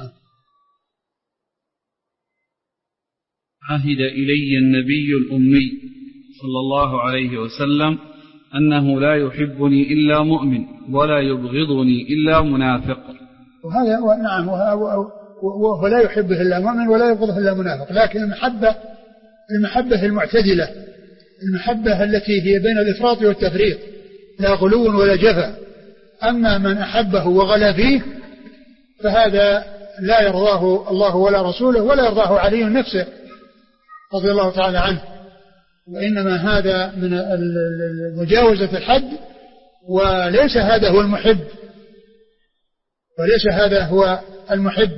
عهد إلي النبي الأمي صلى الله عليه وسلم أنه لا يحبني إلا مؤمن ولا يبغضني إلا منافق.
وهذا نعم وهو لا يحبه إلا مؤمن ولا يبغضه إلا منافق. لكن المحبة المحبة المعتدلة، المحبة التي هي بين الإفراط والتفريط، لا غلو ولا جفا. أما من أحبه وغلا فيه فهذا لا يرضاه الله ولا رسوله ولا يرضاه علي نفسه رضي الله تعالى عنه. وإنما هذا من مجاوزة الحد، وليس هذا هو المحب، وليس هذا هو المحب.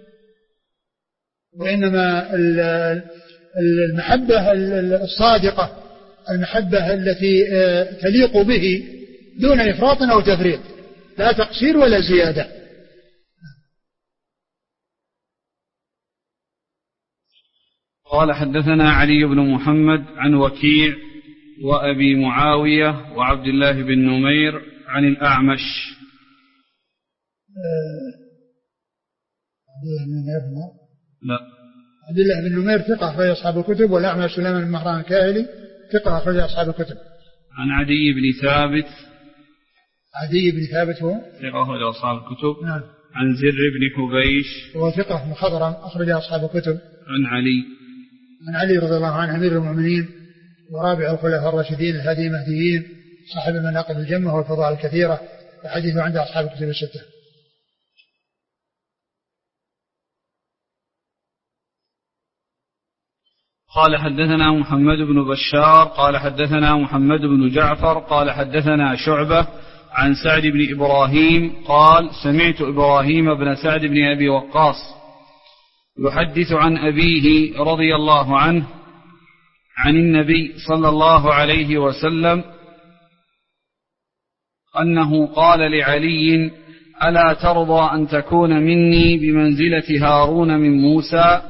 وإنما المحبة الصادقة، المحبة التي تليق به دون إفراط أو تفريط، لا تقصير ولا زيادة.
قال حدثنا علي بن محمد عن وكيع وأبي معاوية وعبد الله بن نمير عن الأعمش. لا
عبد الله بن نمير ثقة أخرج أصحاب الكتب، والأعمش سليمان بن مهران الكاهلي ثقة أخرج أصحاب الكتب.
عن عدي بن ثابت.
عدي بن ثابت هو
ثقة أخرج أصحاب الكتب.
نعم.
عن زر بن حبيش
هو ثقة مخضرم أخرج أصحاب الكتب.
عن علي
عن علي رضي الله عنه أمير المؤمنين ورابع الخلفاء الراشدين الهادي المهديين صاحب المناقب الجمة والفضائل الكثيرة، وحديثه عند أصحاب الكتب الستة.
قال حدثنا محمد بن بشار قال حدثنا محمد بن جعفر قال حدثنا شعبة عن سعد بن إبراهيم قال سمعت إبراهيم بن سعد بن أبي وقاص يحدث عن أبيه رضي الله عنه عن النبي صلى الله عليه وسلم أنه قال لعلي ألا ترضى أن تكون مني بمنزلة هارون من موسى.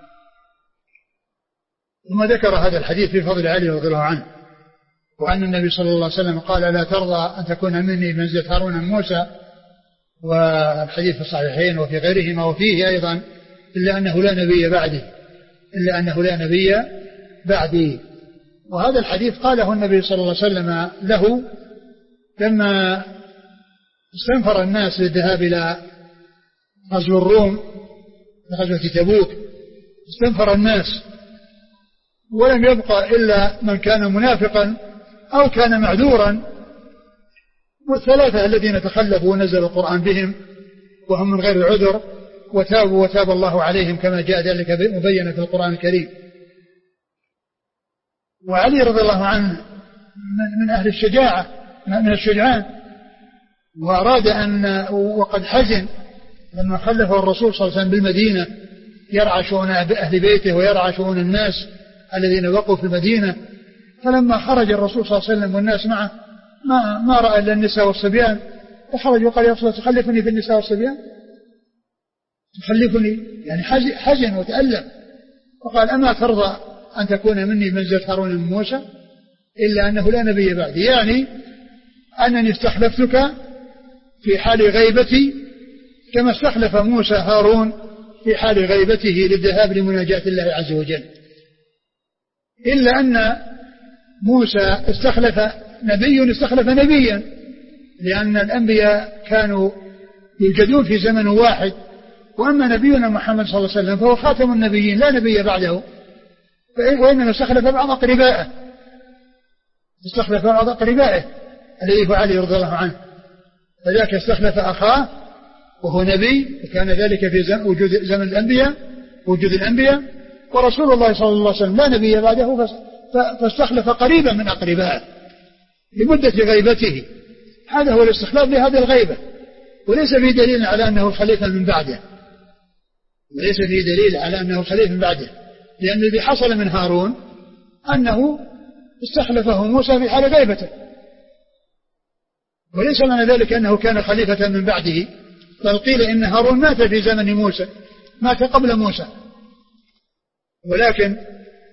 ثم ذكر هذا الحديث في فضل علي رضي الله عنه، وأن النبي صلى الله عليه وسلم قال لا ترضى أن تكون مني بمنزلة هارون من موسى، والحديث في الصحيحين وفي غيرهما وفيه أيضا إلا أنه لا نبي بعدي إلا أنه لا نبي بعدي. وهذا الحديث قاله النبي صلى الله عليه وسلم له لما استنفر الناس للذهاب إلى غزو الروم غزوة تبوك. استنفر الناس ولم يبقى إلا من كان منافقا أو كان معذورا، والثلاثة الذين تخلفوا ونزل القرآن بهم وهم من غير عذر وتابوا وتاب الله عليهم كما جاء ذلك مبينا في القرآن الكريم. وعلي رضي الله عنه من أهل الشجاعة من الشجعان، وأراد أن وقد حزن لما خلفه الرسول صلى الله عليه وسلم بالمدينة يرعى شؤون أهل بيته ويرعى شؤون الناس الذين وقوا في المدينة. فلما خرج الرسول صلى الله عليه وسلم والناس معه ما, ما رأى إلا النساء والصبيان، فخرج وقال يا رسول الله تخلفني في النساء والصبيان، تخلفني يعني حزن وتألم. وقال أما ترضى أن تكون مني منزلة هارون من موسى إلا أنه لا نبي بعدي، يعني أنني استخلفتك في حال غيبتي كما استخلف موسى هارون في حال غيبته للذهاب لمناجاة الله عز وجل. إلا أن موسى استخلف نبي استخلف نبيا، لأن الأنبياء كانوا يوجدون في زمن واحد، وأما نبينا محمد صلى الله عليه وسلم فهو خاتم النبيين لا نبي بعده، وإنما استخلف بعض أقربائه استخلف بعض أقربائه الذي هو علي رضي الله عنه، فذاك استخلف أخاه وهو نبي، وكان ذلك في زمن وجود زمن الأنبياء وجود الأنبياء، ورسول الله صلى الله عليه وسلم لا نبي بعده فاستخلف قريبا من أقربائه لمدة غيبته. هذا هو الاستخلاف لهذه الغيبة، وليس فيه دليل على أنه الخليفة من بعده وليس فيه دليل على أنه الخليفة من بعده لأن الذي حصل من هارون أنه استخلفه موسى في حال غيبته، وليس معنى ذلك أنه كان خليفة من بعده، بل قيل إن هارون مات في زمن موسى، مات قبل موسى. ولكن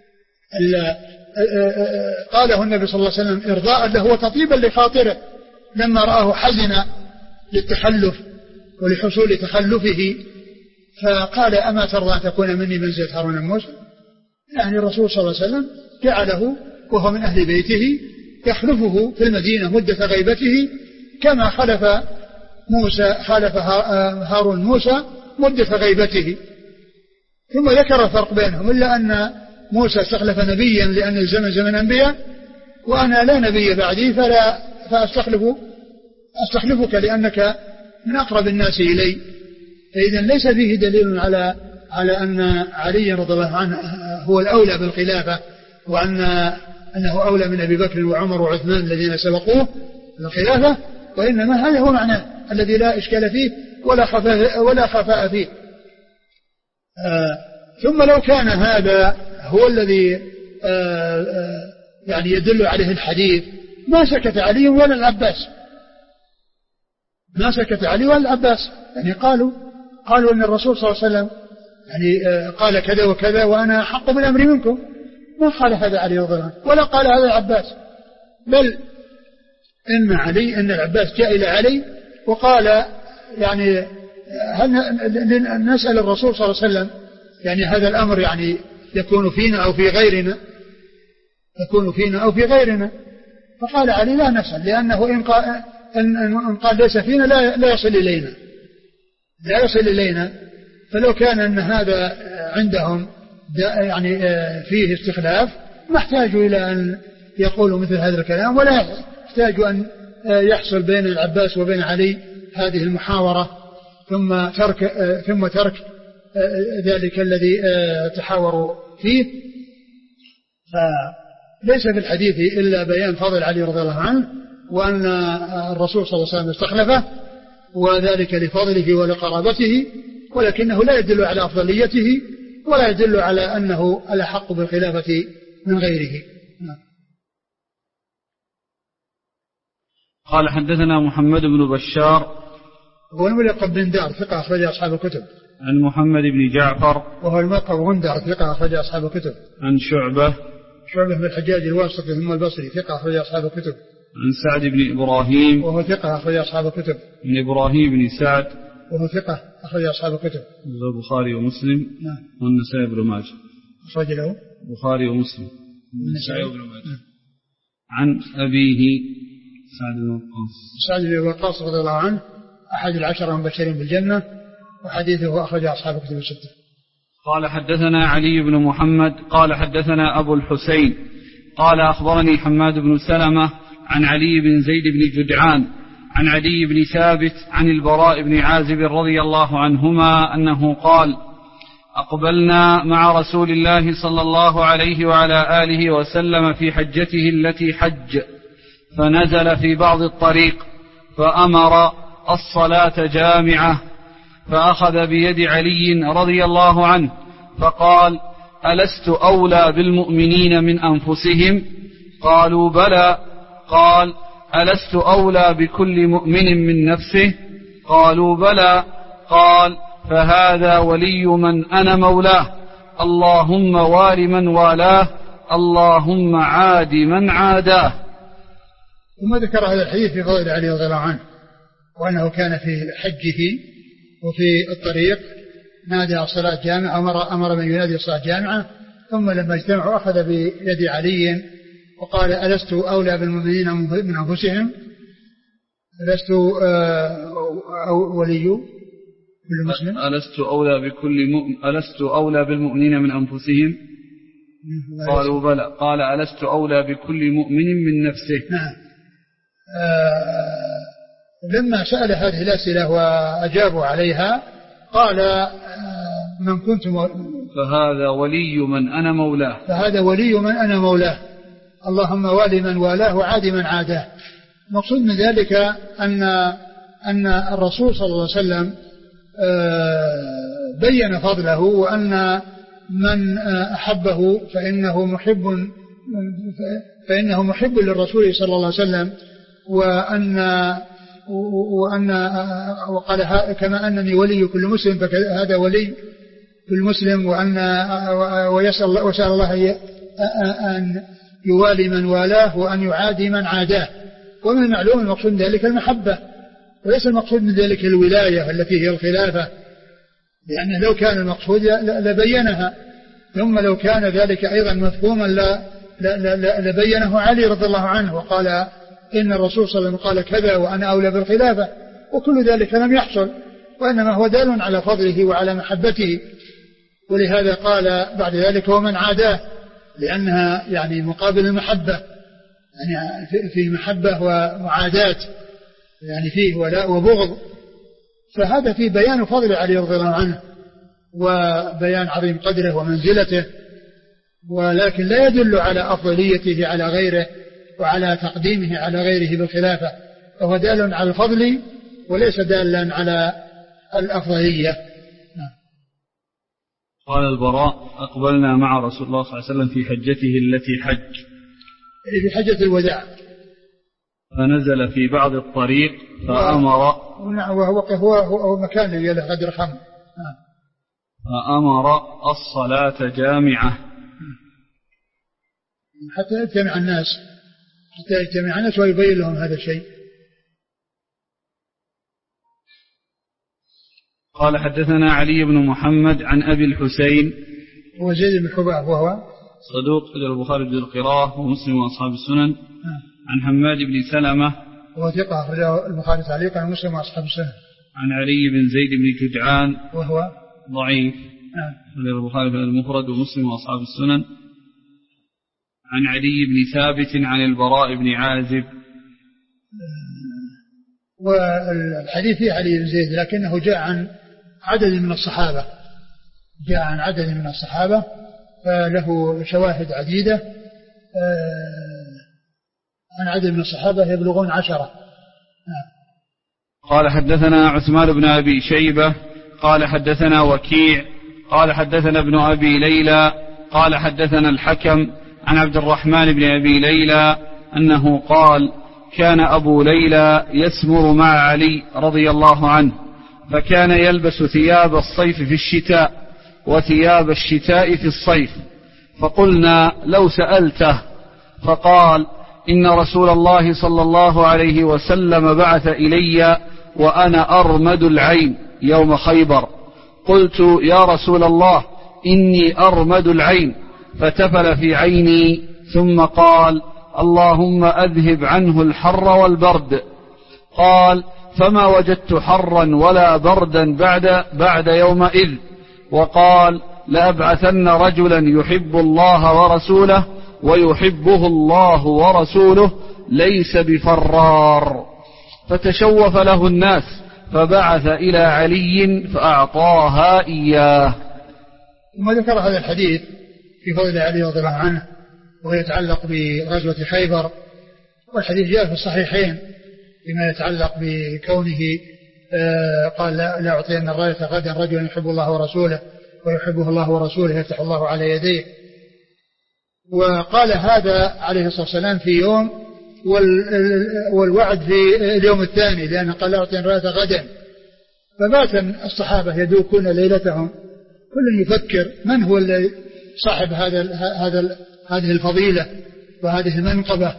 قاله النبي صلى الله عليه وسلم إرضاء له وتطيبا لخاطره لما رآه حزن للتخلف ولحصول تخلفه، فقال أما ترضى أن تكون مني منزلة هارون من موسى؟ يعني الرسول صلى الله عليه وسلم جعله وهو من أهل بيته يخلفه في المدينة مدة غيبته كما خلف موسى خالف هارون موسى مدة غيبته. ثم ذكر الفرق بينهم، إلا أن موسى استخلف نبيا لأن الزمن زمن أنبياء، وأنا لا نبي بعدي فلا فأستخلف أستخلفك لأنك من أقرب الناس إلي. فإذا ليس فيه دليل على على أن علي رضي الله عنه هو الأولى بالخلافة، وأن أنه أولى من أبي بكر وعمر وعثمان الذين سبقوه بالخلافة، وإنما هذا هو معناه الذي لا إشكال فيه ولا خفاء ولا خفاء فيه. آه ثم لو كان هذا هو الذي آه آه يعني يدل عليه الحديث ما سكت علي ولا العباس ما سكت علي ولا العباس يعني قالوا قالوا أن الرسول صلى الله عليه وسلم يعني آه قال كذا وكذا وأنا حق بالأمر منكم، ما قال هذا علي رضي الله عنه ولا قال هذا العباس، بل إن علي إن العباس جاء إلى علي وقال يعني هل نسأل الرسول صلى الله عليه وسلم يعني هذا الأمر يعني يكون فينا أو في غيرنا يكون فينا أو في غيرنا، فقال علي لا نسأل، لأنه إن قال, إن قال ليس فينا لا, لا يصل إلينا لا يصل إلينا فلو كان أن هذا عندهم يعني فيه استخلاف ما احتاجوا إلى أن يقولوا مثل هذا الكلام، ولا احتاجوا أن يحصل بين العباس وبين علي هذه المحاورة ثم ترك ثم ترك ذلك الذي تحاوروا فيه. فليس في الحديث إلا بيان فضل علي رضي الله عنه، وأن الرسول صلى الله عليه وسلم استخلفه وذلك لفضله ولقرابته، ولكنه لا يدل على أفضليته ولا يدل على أنه الأحق بالخلافة من غيره.
قال حدثنا محمد بن بشار
هو الملقب بن دار ثقة أخرج أصحاب الكتب،
عن محمد بن جعفر
وهو الملقب بن دار ثقة أخرج أصحاب الكتب،
عن شعبة
شعبة بن الحجاج الواسطي ثم البصري ثقة أخرج أصحاب الكتب،
عن سعد بن إبراهيم
وهو ثقة أخرج أصحاب الكتب،
من إبراهيم بن سعد
وهو ثقة أخرج أصحاب الكتب،
البخاري ومسلم
نعم
والنسائي بن ماجه
أخرج له
البخاري ومسلم
والنسائي بن ماجه.
عن أبيه سعد بن وقاص
سعد بن وقاص رضي الله عنه أحد العشرة المبشرين بالجنة، وحديثه أخرج أصحاب الكتب الستة.
قال حدثنا علي بن محمد قال حدثنا أبو الحسين قال أخبرني حماد بن سلمة عن علي بن زيد بن جدعان عن عدي بن ثابت عن البراء بن عازب رضي الله عنهما أنه قال: أقبلنا مع رسول الله صلى الله عليه وعلى آله وسلم في حجته التي حج، فنزل في بعض الطريق فأمر الصلاة جامعة، فأخذ بيد علي رضي الله عنه فقال: ألست أولى بالمؤمنين من أنفسهم؟ قالوا: بلى. قال: ألست أولى بكل مؤمن من نفسه؟ قالوا: بلى. قال: فهذا ولي من أنا مولاه، اللهم وال من والاه، اللهم عاد من عاداه.
ثم ذكر هذا الحديث في فضل علي رضي الله عنه، وأنه كان في حجه وفي الطريق نادى الصلاة جامعة، أمر, أمر من ينادي الصلاة جامعة، ثم لما اجتمعوا أخذ بيد علي وقال: ألست أولى بالمؤمنين من أنفسهم؟ ألست أو ولي كل مسلم؟
ألست أولى بكل مؤمن ألست أولى بالمؤمنين من أنفسهم؟ قالوا: بلى. قال: ألست أولى بكل مؤمن من نفسه؟
نعم. آه لما سأل هذه الأسئلة وأجابوا عليها قال: آه من كنت مو...
فهذا ولي من أنا مولاه
فهذا ولي من أنا مولاه، اللهم والي من والاه وعاد من عاداه. المقصود من ذلك أن أن الرسول صلى الله عليه وسلم بين فضله، وأن من أحبه فإنه محب فإنه محب للرسول صلى الله عليه وسلم، وأن وأن وقال: كما أنني ولي كل مسلم فهذا ولي كل مسلم، وأن ويسأل وسأل الله أن يوالي من والاه وأن يعادي من عاداه. ومن المعلوم المقصود من ذلك المحبة، وليس المقصود من ذلك الولاية التي هي الخلافة، لأنه لو كان المقصود لبينها، ثم لو كان ذلك أيضا مفهوما لبينه علي رضي الله عنه وقال: إن الرسول صلى الله عليه وسلم قال كذا وأنا أولى بالخلافة، وكل ذلك لم يحصل، وإنما هو دال على فضله وعلى محبته. ولهذا قال بعد ذلك: ومن عاداه، لأنها يعني مقابل المحبة، يعني في محبة ومعاداة، يعني فيه ولاء وبغض. فهذا فيه بيان فضل علي رضي الله عنه وبيان عظيم قدره ومنزلته، ولكن لا يدل على أفضليته على غيره وعلى تقديمه على غيره بالخلافة، فهو دال على الفضل وليس دالا على الأفضلية.
قال البراء: أقبلنا مع رسول الله صلى الله عليه وسلم في حجته التي حج،
في حجة الوداع،
فنزل في بعض الطريق فأمر،
وهو هو هو مكان يله غدر خم،
فأمر الصلاة جامعة،
حتى يجتمع الناس حتى يجتمع الناس ويبين لهم هذا الشيء.
قال: حدثنا علي بن محمد عن أبي الحسين
هو زيد بن حباب، وهو
صدوق أخرجه البخاري في القراءة ومسلم وأصحاب السنن. عن حماد بن سلمة
وهو ثقة أخرجه البخاري تعليقا ومسلم وأصحاب السنن.
عن علي بن زيد بن جدعان
وهو
ضعيف أخرجه البخاري في المفرد ومسلم وأصحاب السنن. عن علي بن ثابت عن البراء بن عازب.
والحديث فيه علي بن زيد، لكنه جاء عن عدد من الصحابة جاء عن عدد من الصحابة فله شواهد عديدة عن عدد من الصحابة يبلغون عشرة.
قال: حدثنا عثمان بن أبي شيبة قال: حدثنا وكيع قال: حدثنا ابن أبي ليلى قال: حدثنا الحكم عن عبد الرحمن بن أبي ليلى أنه قال: كان أبو ليلى يسمر مع علي رضي الله عنه، فكان يلبس ثياب الصيف في الشتاء وثياب الشتاء في الصيف، فقلنا: لو سألته. فقال: إن رسول الله صلى الله عليه وسلم بعث إلي وأنا أرمد العين يوم خيبر. قلت: يا رسول الله إني أرمد العين، فتفل في عيني ثم قال: اللهم أذهب عنه الحر والبرد. قال: فما وجدت حرا ولا بردا بعد, بعد يومئذ. وقال: لأبعثن رجلا يحب الله ورسوله ويحبه الله ورسوله ليس بفرار. فتشوف له الناس فبعث إلى علي فأعطاها إياه.
ثم ذكر هذا الحديث في فضل علي رضي الله عنه ويتعلق بغزوة خيبر، والحديث جاء في الصحيحين فيما يتعلق بكونه آه قال لا, لا أعطين الراية غدا رجل يحب الله ورسوله ويحبه الله ورسوله يفتح الله على يديه. وقال هذا عليه الصلاة والسلام في يوم والوعد في اليوم الثاني، لأنه قال لا أعطين الراية غدا. فبات الصحابة يدوكون ليلتهم كل يفكر من هو اللي صاحب هذا هذا هذه الفضيلة وهذه المنقبة.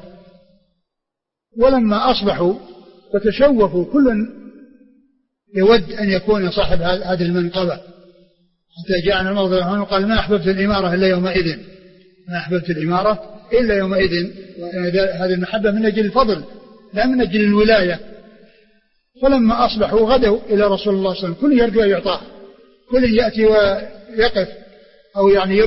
ولما أصبحوا وتشوفوا كل يود أن يكون صاحب هذه المنقبة، حتى جاءنا الموضوع وقال ما أحببت الإمارة إلا يومئذ، ما أحببت الإمارة إلا يومئذ. هذه المحبة من أجل الفضل لا من أجل الولاية. فلما أصبحوا غدوا إلى رسول الله صلى الله عليه وسلم كل يرجو أن يعطاه، كل يأتي ويقف أو يعني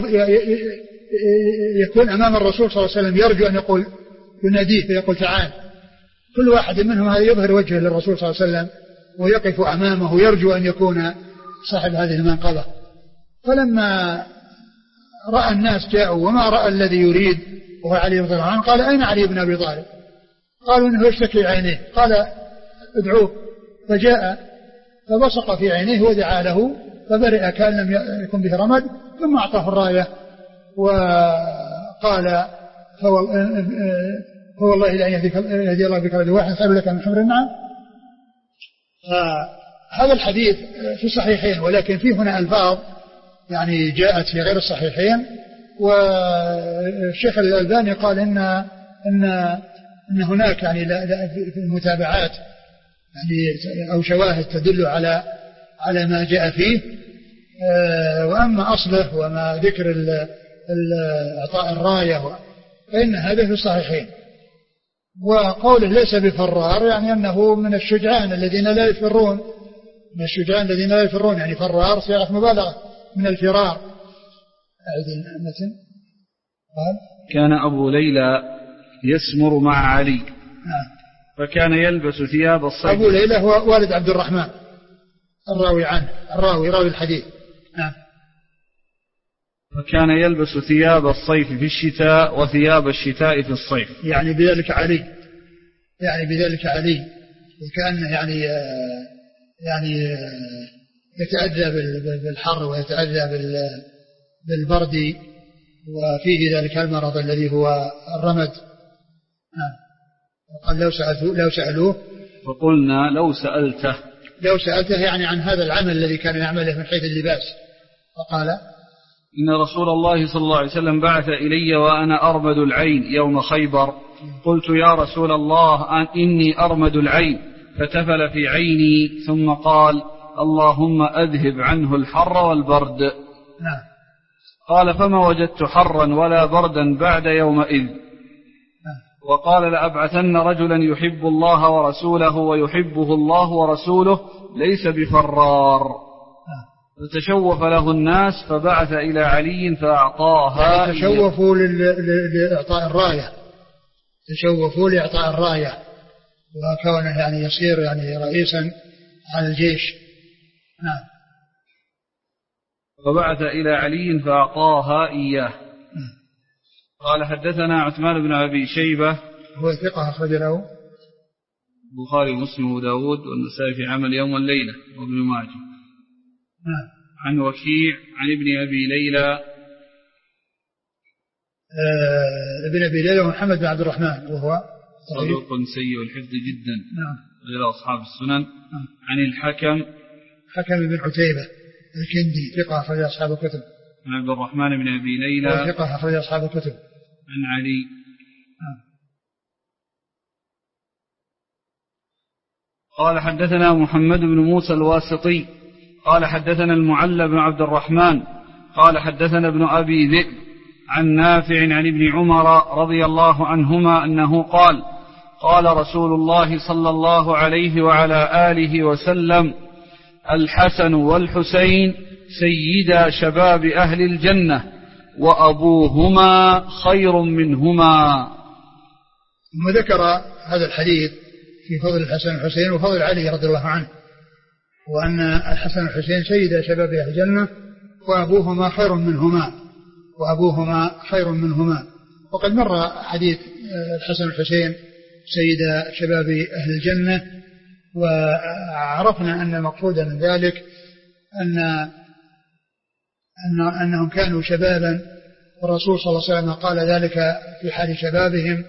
يكون أمام الرسول صلى الله عليه وسلم يرجو أن يقول يناديه فيقول تعال. كل واحد منهم هذا يظهر وجهه للرسول صلى الله عليه وسلم ويقف أمامه يرجو أن يكون صاحب هذه المنقبة. فلما رأى الناس جاءوا وما رأى الذي يريد وهو علي رضي الله عنه قال أين علي بن أبي طالب؟ قالوا إنه يشتكي عينيه. قال ادعوه. فجاء فبصق في عينيه ودعا له فبرئ كأن لم يكن به رمد، ثم أعطاه الراية وقال فوالله لا يهدي الله بك رجل واحد خير لك من حمر النعم. هذا الحديث في الصحيحين، ولكن فيه هنا ألفاظ يعني جاءت في غير الصحيحين. والشيخ الألباني قال إن إن إن هناك يعني في المتابعات يعني أو شواهد تدل على على ما جاء فيه. وأما أصله وما ذكر إعطاء الراية فإن هذا في الصحيحين. وقوله ليس بفرار يعني أنه من الشجعان الذين لا يفرون، من الشجعان الذين لا يفرون، يعني فرار صيغة مبالغة من الفرار. أعيد المتن.
كان أبو ليلى يسمر مع علي
نعم.
فكان يلبس ثياب الصيف.
أبو ليلى هو والد عبد الرحمن الراوي عنه، الراوي راوي الحديث. نعم.
فكان يلبس ثياب الصيف في الشتاء وثياب الشتاء في الصيف.
يعني بذلك علي، يعني بذلك علي وكأنه يعني يعني يتأذى بالحر ويتأذى بالبرد وفيه ذلك المرض الذي هو الرمد. نعم. وقال لو سألوه لو سألوه
فقلنا لو سألته
لو سألته يعني عن هذا العمل الذي كان يعمله من حيث اللباس. فقال
إن رسول الله صلى الله عليه وسلم بعث إلي وأنا أرمد العين يوم خيبر. قلت يا رسول الله إني أرمد العين، فتفل في عيني ثم قال اللهم أذهب عنه الحر والبرد.
نعم.
قال فما وجدت حرا ولا بردا بعد يومئذ. وقال لأبعثن رجلا يحب الله ورسوله ويحبه الله ورسوله ليس بفرار. فتشوف له الناس فبعث إلى علي فأعطاها.
تشوفوا لإعطاء الراية، تشوفوا لإعطاء الراية وكونه يعني يصير يعني رئيسا على الجيش. نعم.
فبعث إلى علي فأعطاها إياه. قال حدثنا عثمان بن أبي شيبة
هو ثقة أخرج له
البخاري ومسلم وداود والنسائي في عمل يوم والليلة وابن ماجه.
نعم.
عن وكيع عن ابن أبي ليلى
آه ابن أبي ليلى محمد بن عبد الرحمن وهو
صدوق سيء الحفظ جدا.
نعم.
غير أصحاب السنن. نعم. عن الحكم
حكم بن عتيبة الكندي ثقة أخرج أصحاب الكتب.
عن عبد الرحمن بن أبي ليلى
ثقة أخرج أصحاب الكتب.
عن علي.
نعم.
قال حدثنا محمد بن موسى الواسطي قال حدثنا المعلى بن عبد الرحمن قال حدثنا ابن أبي ذئب عن نافع عن ابن عمر رضي الله عنهما أنه قال قال رسول الله صلى الله عليه وعلى آله وسلم الحسن والحسين سيدا شباب أهل الجنة وأبوهما خير منهما.
ثم ذكر هذا الحديث في فضل الحسن والحسين وفضل علي رضي الله عنه، وأن الحسن والحسين سيد شباب أهل الجنة وأبوهما خير منهما وأبوهما خير منهما. وقد مر حديث الحسن والحسين سيد شباب أهل الجنة، وعرفنا أن المقصود من ذلك أن أن أنهم كانوا شبابا، والرسول صلى الله عليه وسلم قال ذلك في حال شبابهم،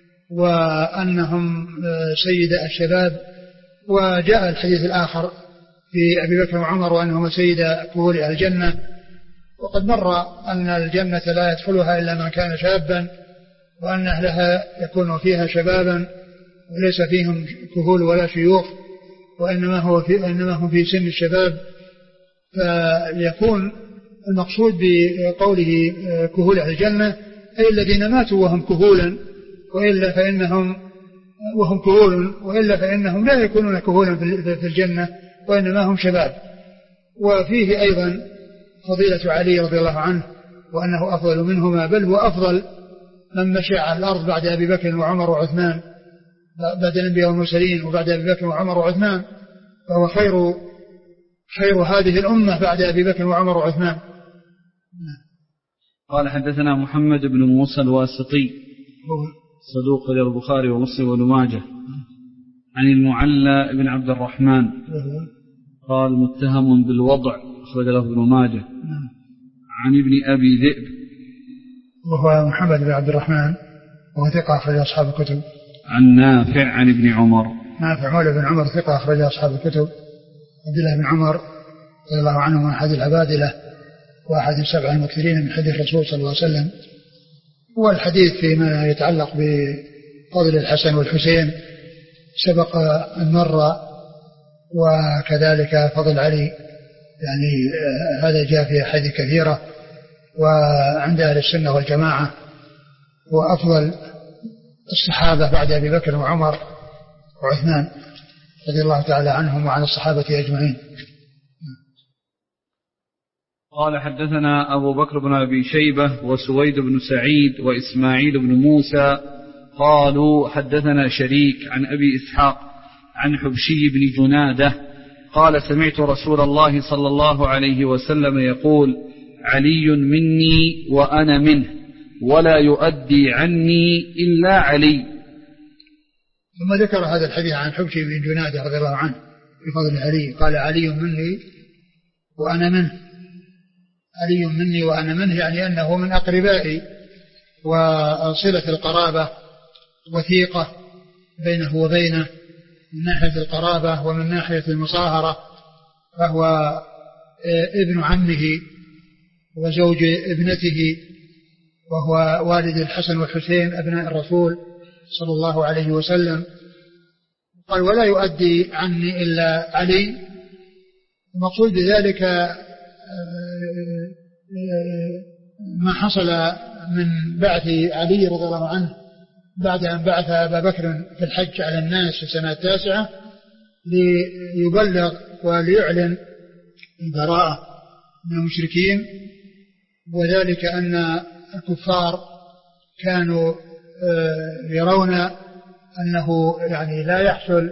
وأنهم سيد الشباب. وجاء الحديث الآخر في أبي بكر وعمر وأنهما سيد كهول الجنة. وقد مر أن الجنة لا يدخلها إلا من كان شابا، وأن أهلها يكون فيها شبابا وليس فيهم كهول ولا شيوخ، وإنما هو في إنما هم في سن الشباب. فيكون المقصود بقوله كهول الجنة أي الذين ماتوا وهم كهولا، وإلا فإنهم وهم كهول وإلا فإنهم لا يكونون كهولا في الجنة، وإنما هم شباب. وفيه أيضا فضيلة علي رضي الله عنه، وأنه أفضل منهما، بل هو أفضل من مشى على الأرض بعد أبي بكر وعمر وعثمان، بعد الأنبياء والمرسلين وبعد أبي بكر وعمر وعثمان، فهو خير خير هذه الأمة بعد أبي بكر وعمر وعثمان.
قال حدثنا محمد بن موسى الواسطي صدوق للبخاري ومسلم وابن ماجه، عن المعلى بن عبد الرحمن قال متهم بالوضع، أخرج له ابن ماجه. عن ابن أبي ذئب
وهو محمد بن عبد الرحمن وهو ثقة أخرج أصحاب الكتب.
عن نافع عن ابن عمر،
نافع مولى بن عمر ثقة أخرج أصحاب الكتب. عبد الله بن عمر رضي الله عنه من أحد العبادلة وأحد السبع المكثرين من حديث الرسول صلى الله عليه وسلم. والحديث فيما يتعلق بفضل الحسن والحسين سبق أن مر، وكذلك فضل علي يعني هذا جاء في أحاديث كثيرة. وعند أهل السنة والجماعة هو أفضل الصحابة بعد أبي بكر وعمر وعثمان رضي الله تعالى عنهم وعن الصحابة أجمعين.
قال حدثنا أبو بكر بن أبي شيبة وسويد بن سعيد وإسماعيل بن موسى قالوا حدثنا شريك عن أبي إسحاق عن حبشي بن جنادة قال سمعت رسول الله صلى الله عليه وسلم يقول علي مني وأنا منه ولا يؤدي عني إلا علي.
ثم ذكر هذا الحديث عن حبشي بن جنادة رضي الله عنه بفضل علي، قال علي مني وأنا منه. علي مني وأنا منه يعني أنه من أقربائي، وصلة القرابة وثيقة بينه وبينه من ناحية القرابة ومن ناحية المصاهرة، فهو ابن عمه وزوج ابنته، وهو والد الحسن والحسين أبناء الرسول صلى الله عليه وسلم. قال ولا يؤدي عني إلا علي. المقصود بذلك ما حصل من بعث علي رضي الله عنه بعد أن بعث أبا بكر في الحج على الناس في السنة التاسعة ليبلغ وليعلن البراءة من المشركين، وذلك أن الكفار كانوا يرون أنه يعني لا يحصل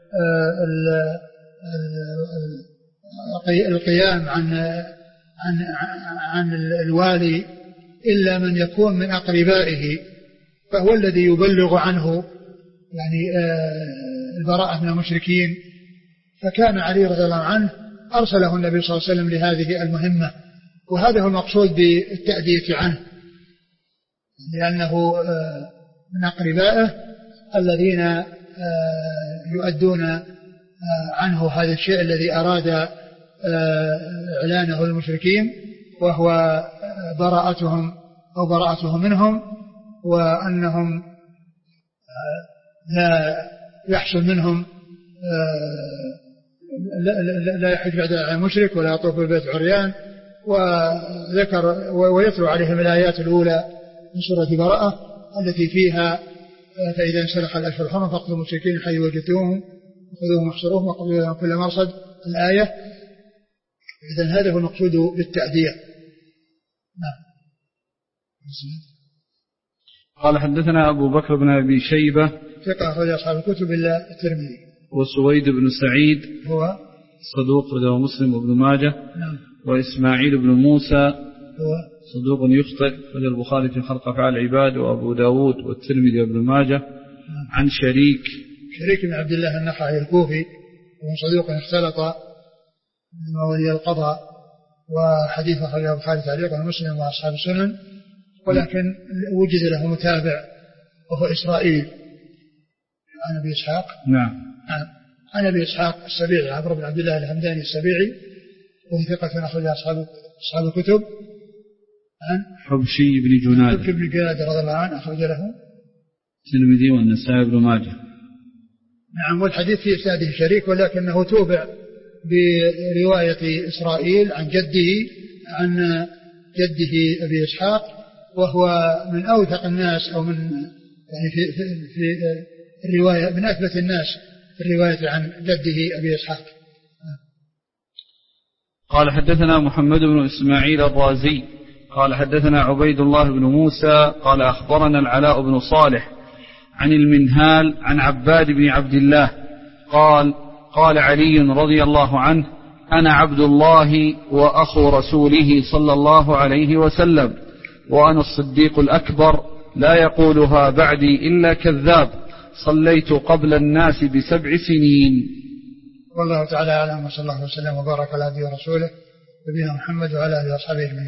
القيام عن عن عن الوالي إلا من يكون من أقربائه، فهو الذي يبلغ عنه يعني البراءة من المشركين. فكان علي رضي الله عنه أرسله النبي صلى الله عليه وسلم لهذه المهمة، وهذا هو المقصود بالتأدية عنه، لأنه من أقربائه الذين يؤدون عنه هذا الشيء الذي أراد إعلانه للمشركين، وهو براءتهم أو براءته منهم، وأنهم لا يحصل منهم لا يحج بعد المشرك ولا يطوف بالبيت عريان. وذكر ويتلو عليهم الآيات الأولى من سورة براءة التي فيها فإذا انسلخ الأشهر الحرم فاقتلوا المشركين حيث وجدتموهم وخذوهم واحصروهم وقتلوا لهم كل مرصد الآية. إذن هذا هو المقصود بالتأدية. نعم.
قال حدثنا أبو بكر بن أبي شيبة
ثقة أخرج أصحاب الكتب إلا الترمذي.
وسويد بن سعيد
هو
صدوق رواه مسلم وابن ماجه.
نعم.
وإسماعيل بن موسى
هو
صدوق يخطئ أخرج البخاري في خلق أفعال العباد وأبو داود والترمذي وابن ماجه.
نعم.
عن شريك
شريك بن عبد الله النخعي الكوفي وهو صدوق اختلط مما ولي القضاء، وحديث أخرجه البخاري تعليقا ومسلم وأصحاب السنن، ولكن وجد له متابع وهو إسرائيل عن أبي إسحاق.
نعم.
عن أبي إسحاق السبيعي عمرو بن عبد الله الهمداني السبيعي وهو ثقة أخرج أصحاب أصحاب الكتب. عن
حبشي بن جناد
حبشي بن جناد رضي الله عنه أخرج له
الترمذي والنسائي بن ماجه.
نعم. والحديث في إسناده شريك ولكنه توبع برواية إسرائيل عن جده عن جده أبي إسحاق، وهو من أوثق الناس أو من يعني في, في, في الرواية من أثبت الناس في الرواية عن جده أبي إسحاق.
قال حدثنا محمد بن إسماعيل الرازي قال حدثنا عبيد الله بن موسى قال أخبرنا العلاء بن صالح عن المنهال عن عباد بن عبد الله قال قال علي رضي الله عنه أنا عبد الله وأخو رسوله صلى الله عليه وسلم، وأنا الصديق الأكبر لا يقولها بعدي إلا كذاب، صليت قبل الناس بسبع سنين.
والله تعالى أعلم، وصلى الله وسلم وبارك على عبده ورسوله نبينا محمد وعلى آله وصحبه أجمعين.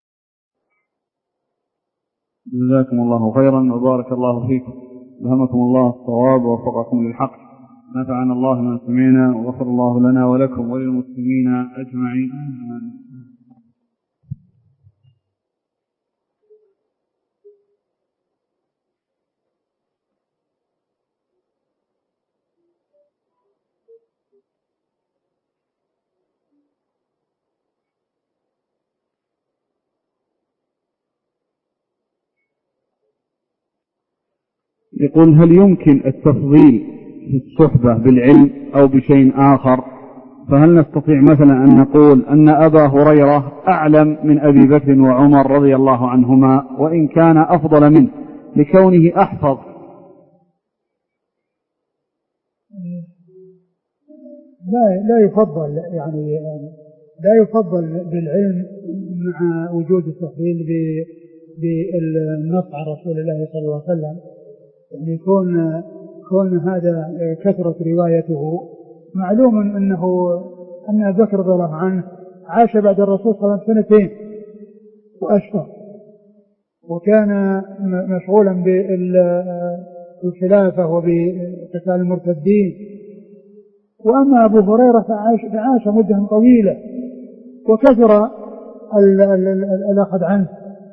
جزاكم الله خيرا وبارك الله فيكم، ألهمكم الله الصواب ووفقكم للحق، نفعنا الله ما سمعنا وغفر الله لنا ولكم وللمسلمين أجمعين. يقول هل يمكن التفضيل في الصحبة بالعلم أو بشيء آخر؟ فهل نستطيع مثلا أن نقول أن أبا هريرة أعلم من أبي بكر وعمر رضي الله عنهما وإن كان أفضل منه لكونه أحفظ؟
لا لا يفضل يعني لا يفضل بالعلم مع وجود التفضيل بالنص عن رسول الله صلى الله عليه وسلم، يعني يكون كون هذا كثرة روايته. معلوم أنه أن أبي بكر رضي الله عنه عاش بعد الرسول صلى الله عليه وسلم سنتين وأشهر، وكان مشغولا بالخلافة وبقتال المرتدين. وأما أبو هريرة فعاش, فعاش مدة طويلة وكثر الأخذ عنه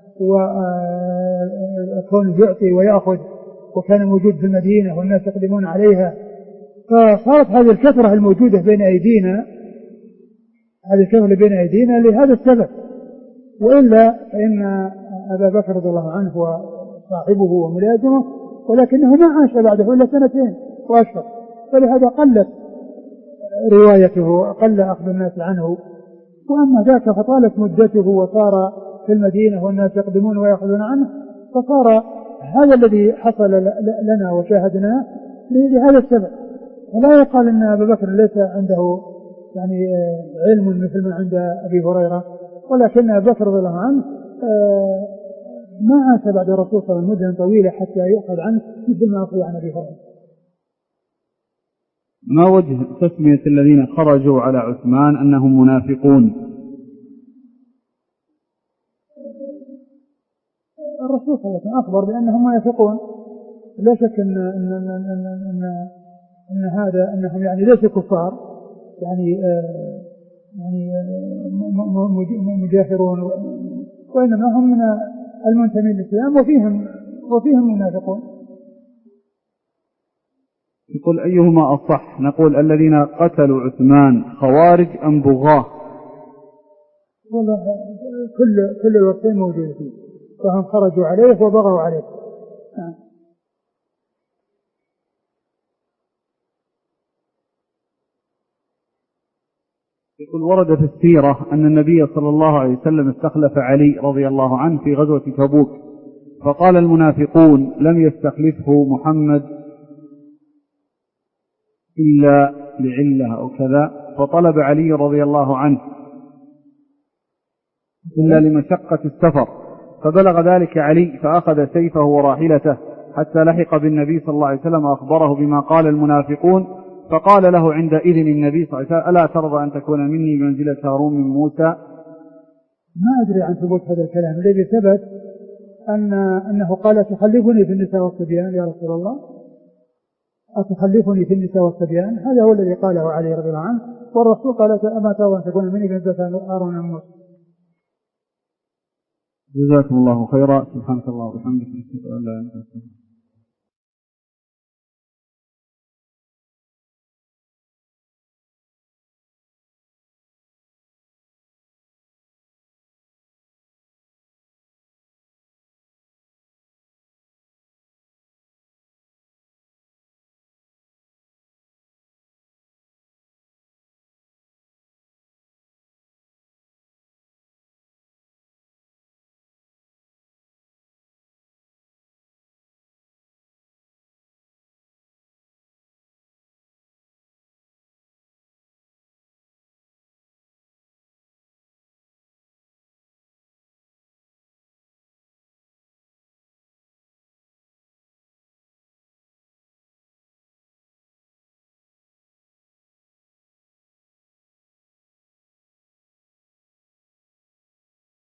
وكون يعطي ويأخذ، وكان موجود في المدينة والناس يقدمون عليها، فصارت هذه الكثرة الموجودة بين أيدينا هذه الكثرة بين أيدينا لهذا السبب. وإلا فإن أبا بكر رضي الله عنه هو صاحبه وملازمه، ولكنه ما عاش بعده إلا سنتين وأشهر، فلهذا قلت روايته، قل أخذ الناس عنه. وأما ذاك فطالت مدته وصار في المدينة والناس يقدمون ويأخذون عنه، فصار هذا الذي حصل لنا وشاهدناه لهذا السبب. ولا يقال أن أبا بكر ليس عنده يعني علم مثل ما عند أبي هريرة، ولكن أبا بكر رضي الله عنه ما عاش بعد الرسول صلى الله عليه وسلم مدة طويلة حتى يؤخذ عنه مثل ما أخذ عن أبي هريرة.
ما وجه تسمية الذين خرجوا على عثمان أنهم منافقون؟
الرسول صلى الله عليه وسلم أخبر بأنهم منافقون، لا شك أن, إن, إن, إن, إن, إن هذا أنهم يعني ليسوا كفار، يعني آه يعني آه مجاهرون، وإنما هم من المنتمين للإسلام وفيهم وفيهم منافقون.
يقول أيهما أصح، نقول الذين قتلوا عثمان خوارج أم بغاة؟
والله كل كل الوقتين موجود فيه، فهم خرجوا عليه وبغوا عليه. نعم.
يقول ورد في السيرة أن النبي صلى الله عليه وسلم استخلف علي رضي الله عنه في غزوة تبوك، فقال المنافقون لم يستخلفه محمد
إلا لعلة أو كذا، فطلب علي رضي الله عنه إلا لمشقة السفر، فبلغ ذلك علي فأخذ سيفه وراحلته حتى لحق بالنبي صلى الله عليه وسلم وأخبره بما قال المنافقون، فقال له عندئذ النبي صلى الله عليه وسلم: ألا ترضى أن تكون مني بمنزلة هارون من موسى؟
ما أدري عن ثبوت هذا الكلام. الذي ثبت أن أنه قال: تخلفني في النساء والصبيان يا رسول الله، أتخلفني في النساء والصبيان؟ هذا هو الذي قاله علي رضي الله عنه، والرسول قال: أما ترضى أن تكون مني بمنزلة هارون من موسى.
جزاكم الله خيرا. سبحانك الله وبحمدك، نشهد أن لا إله إلا أنت.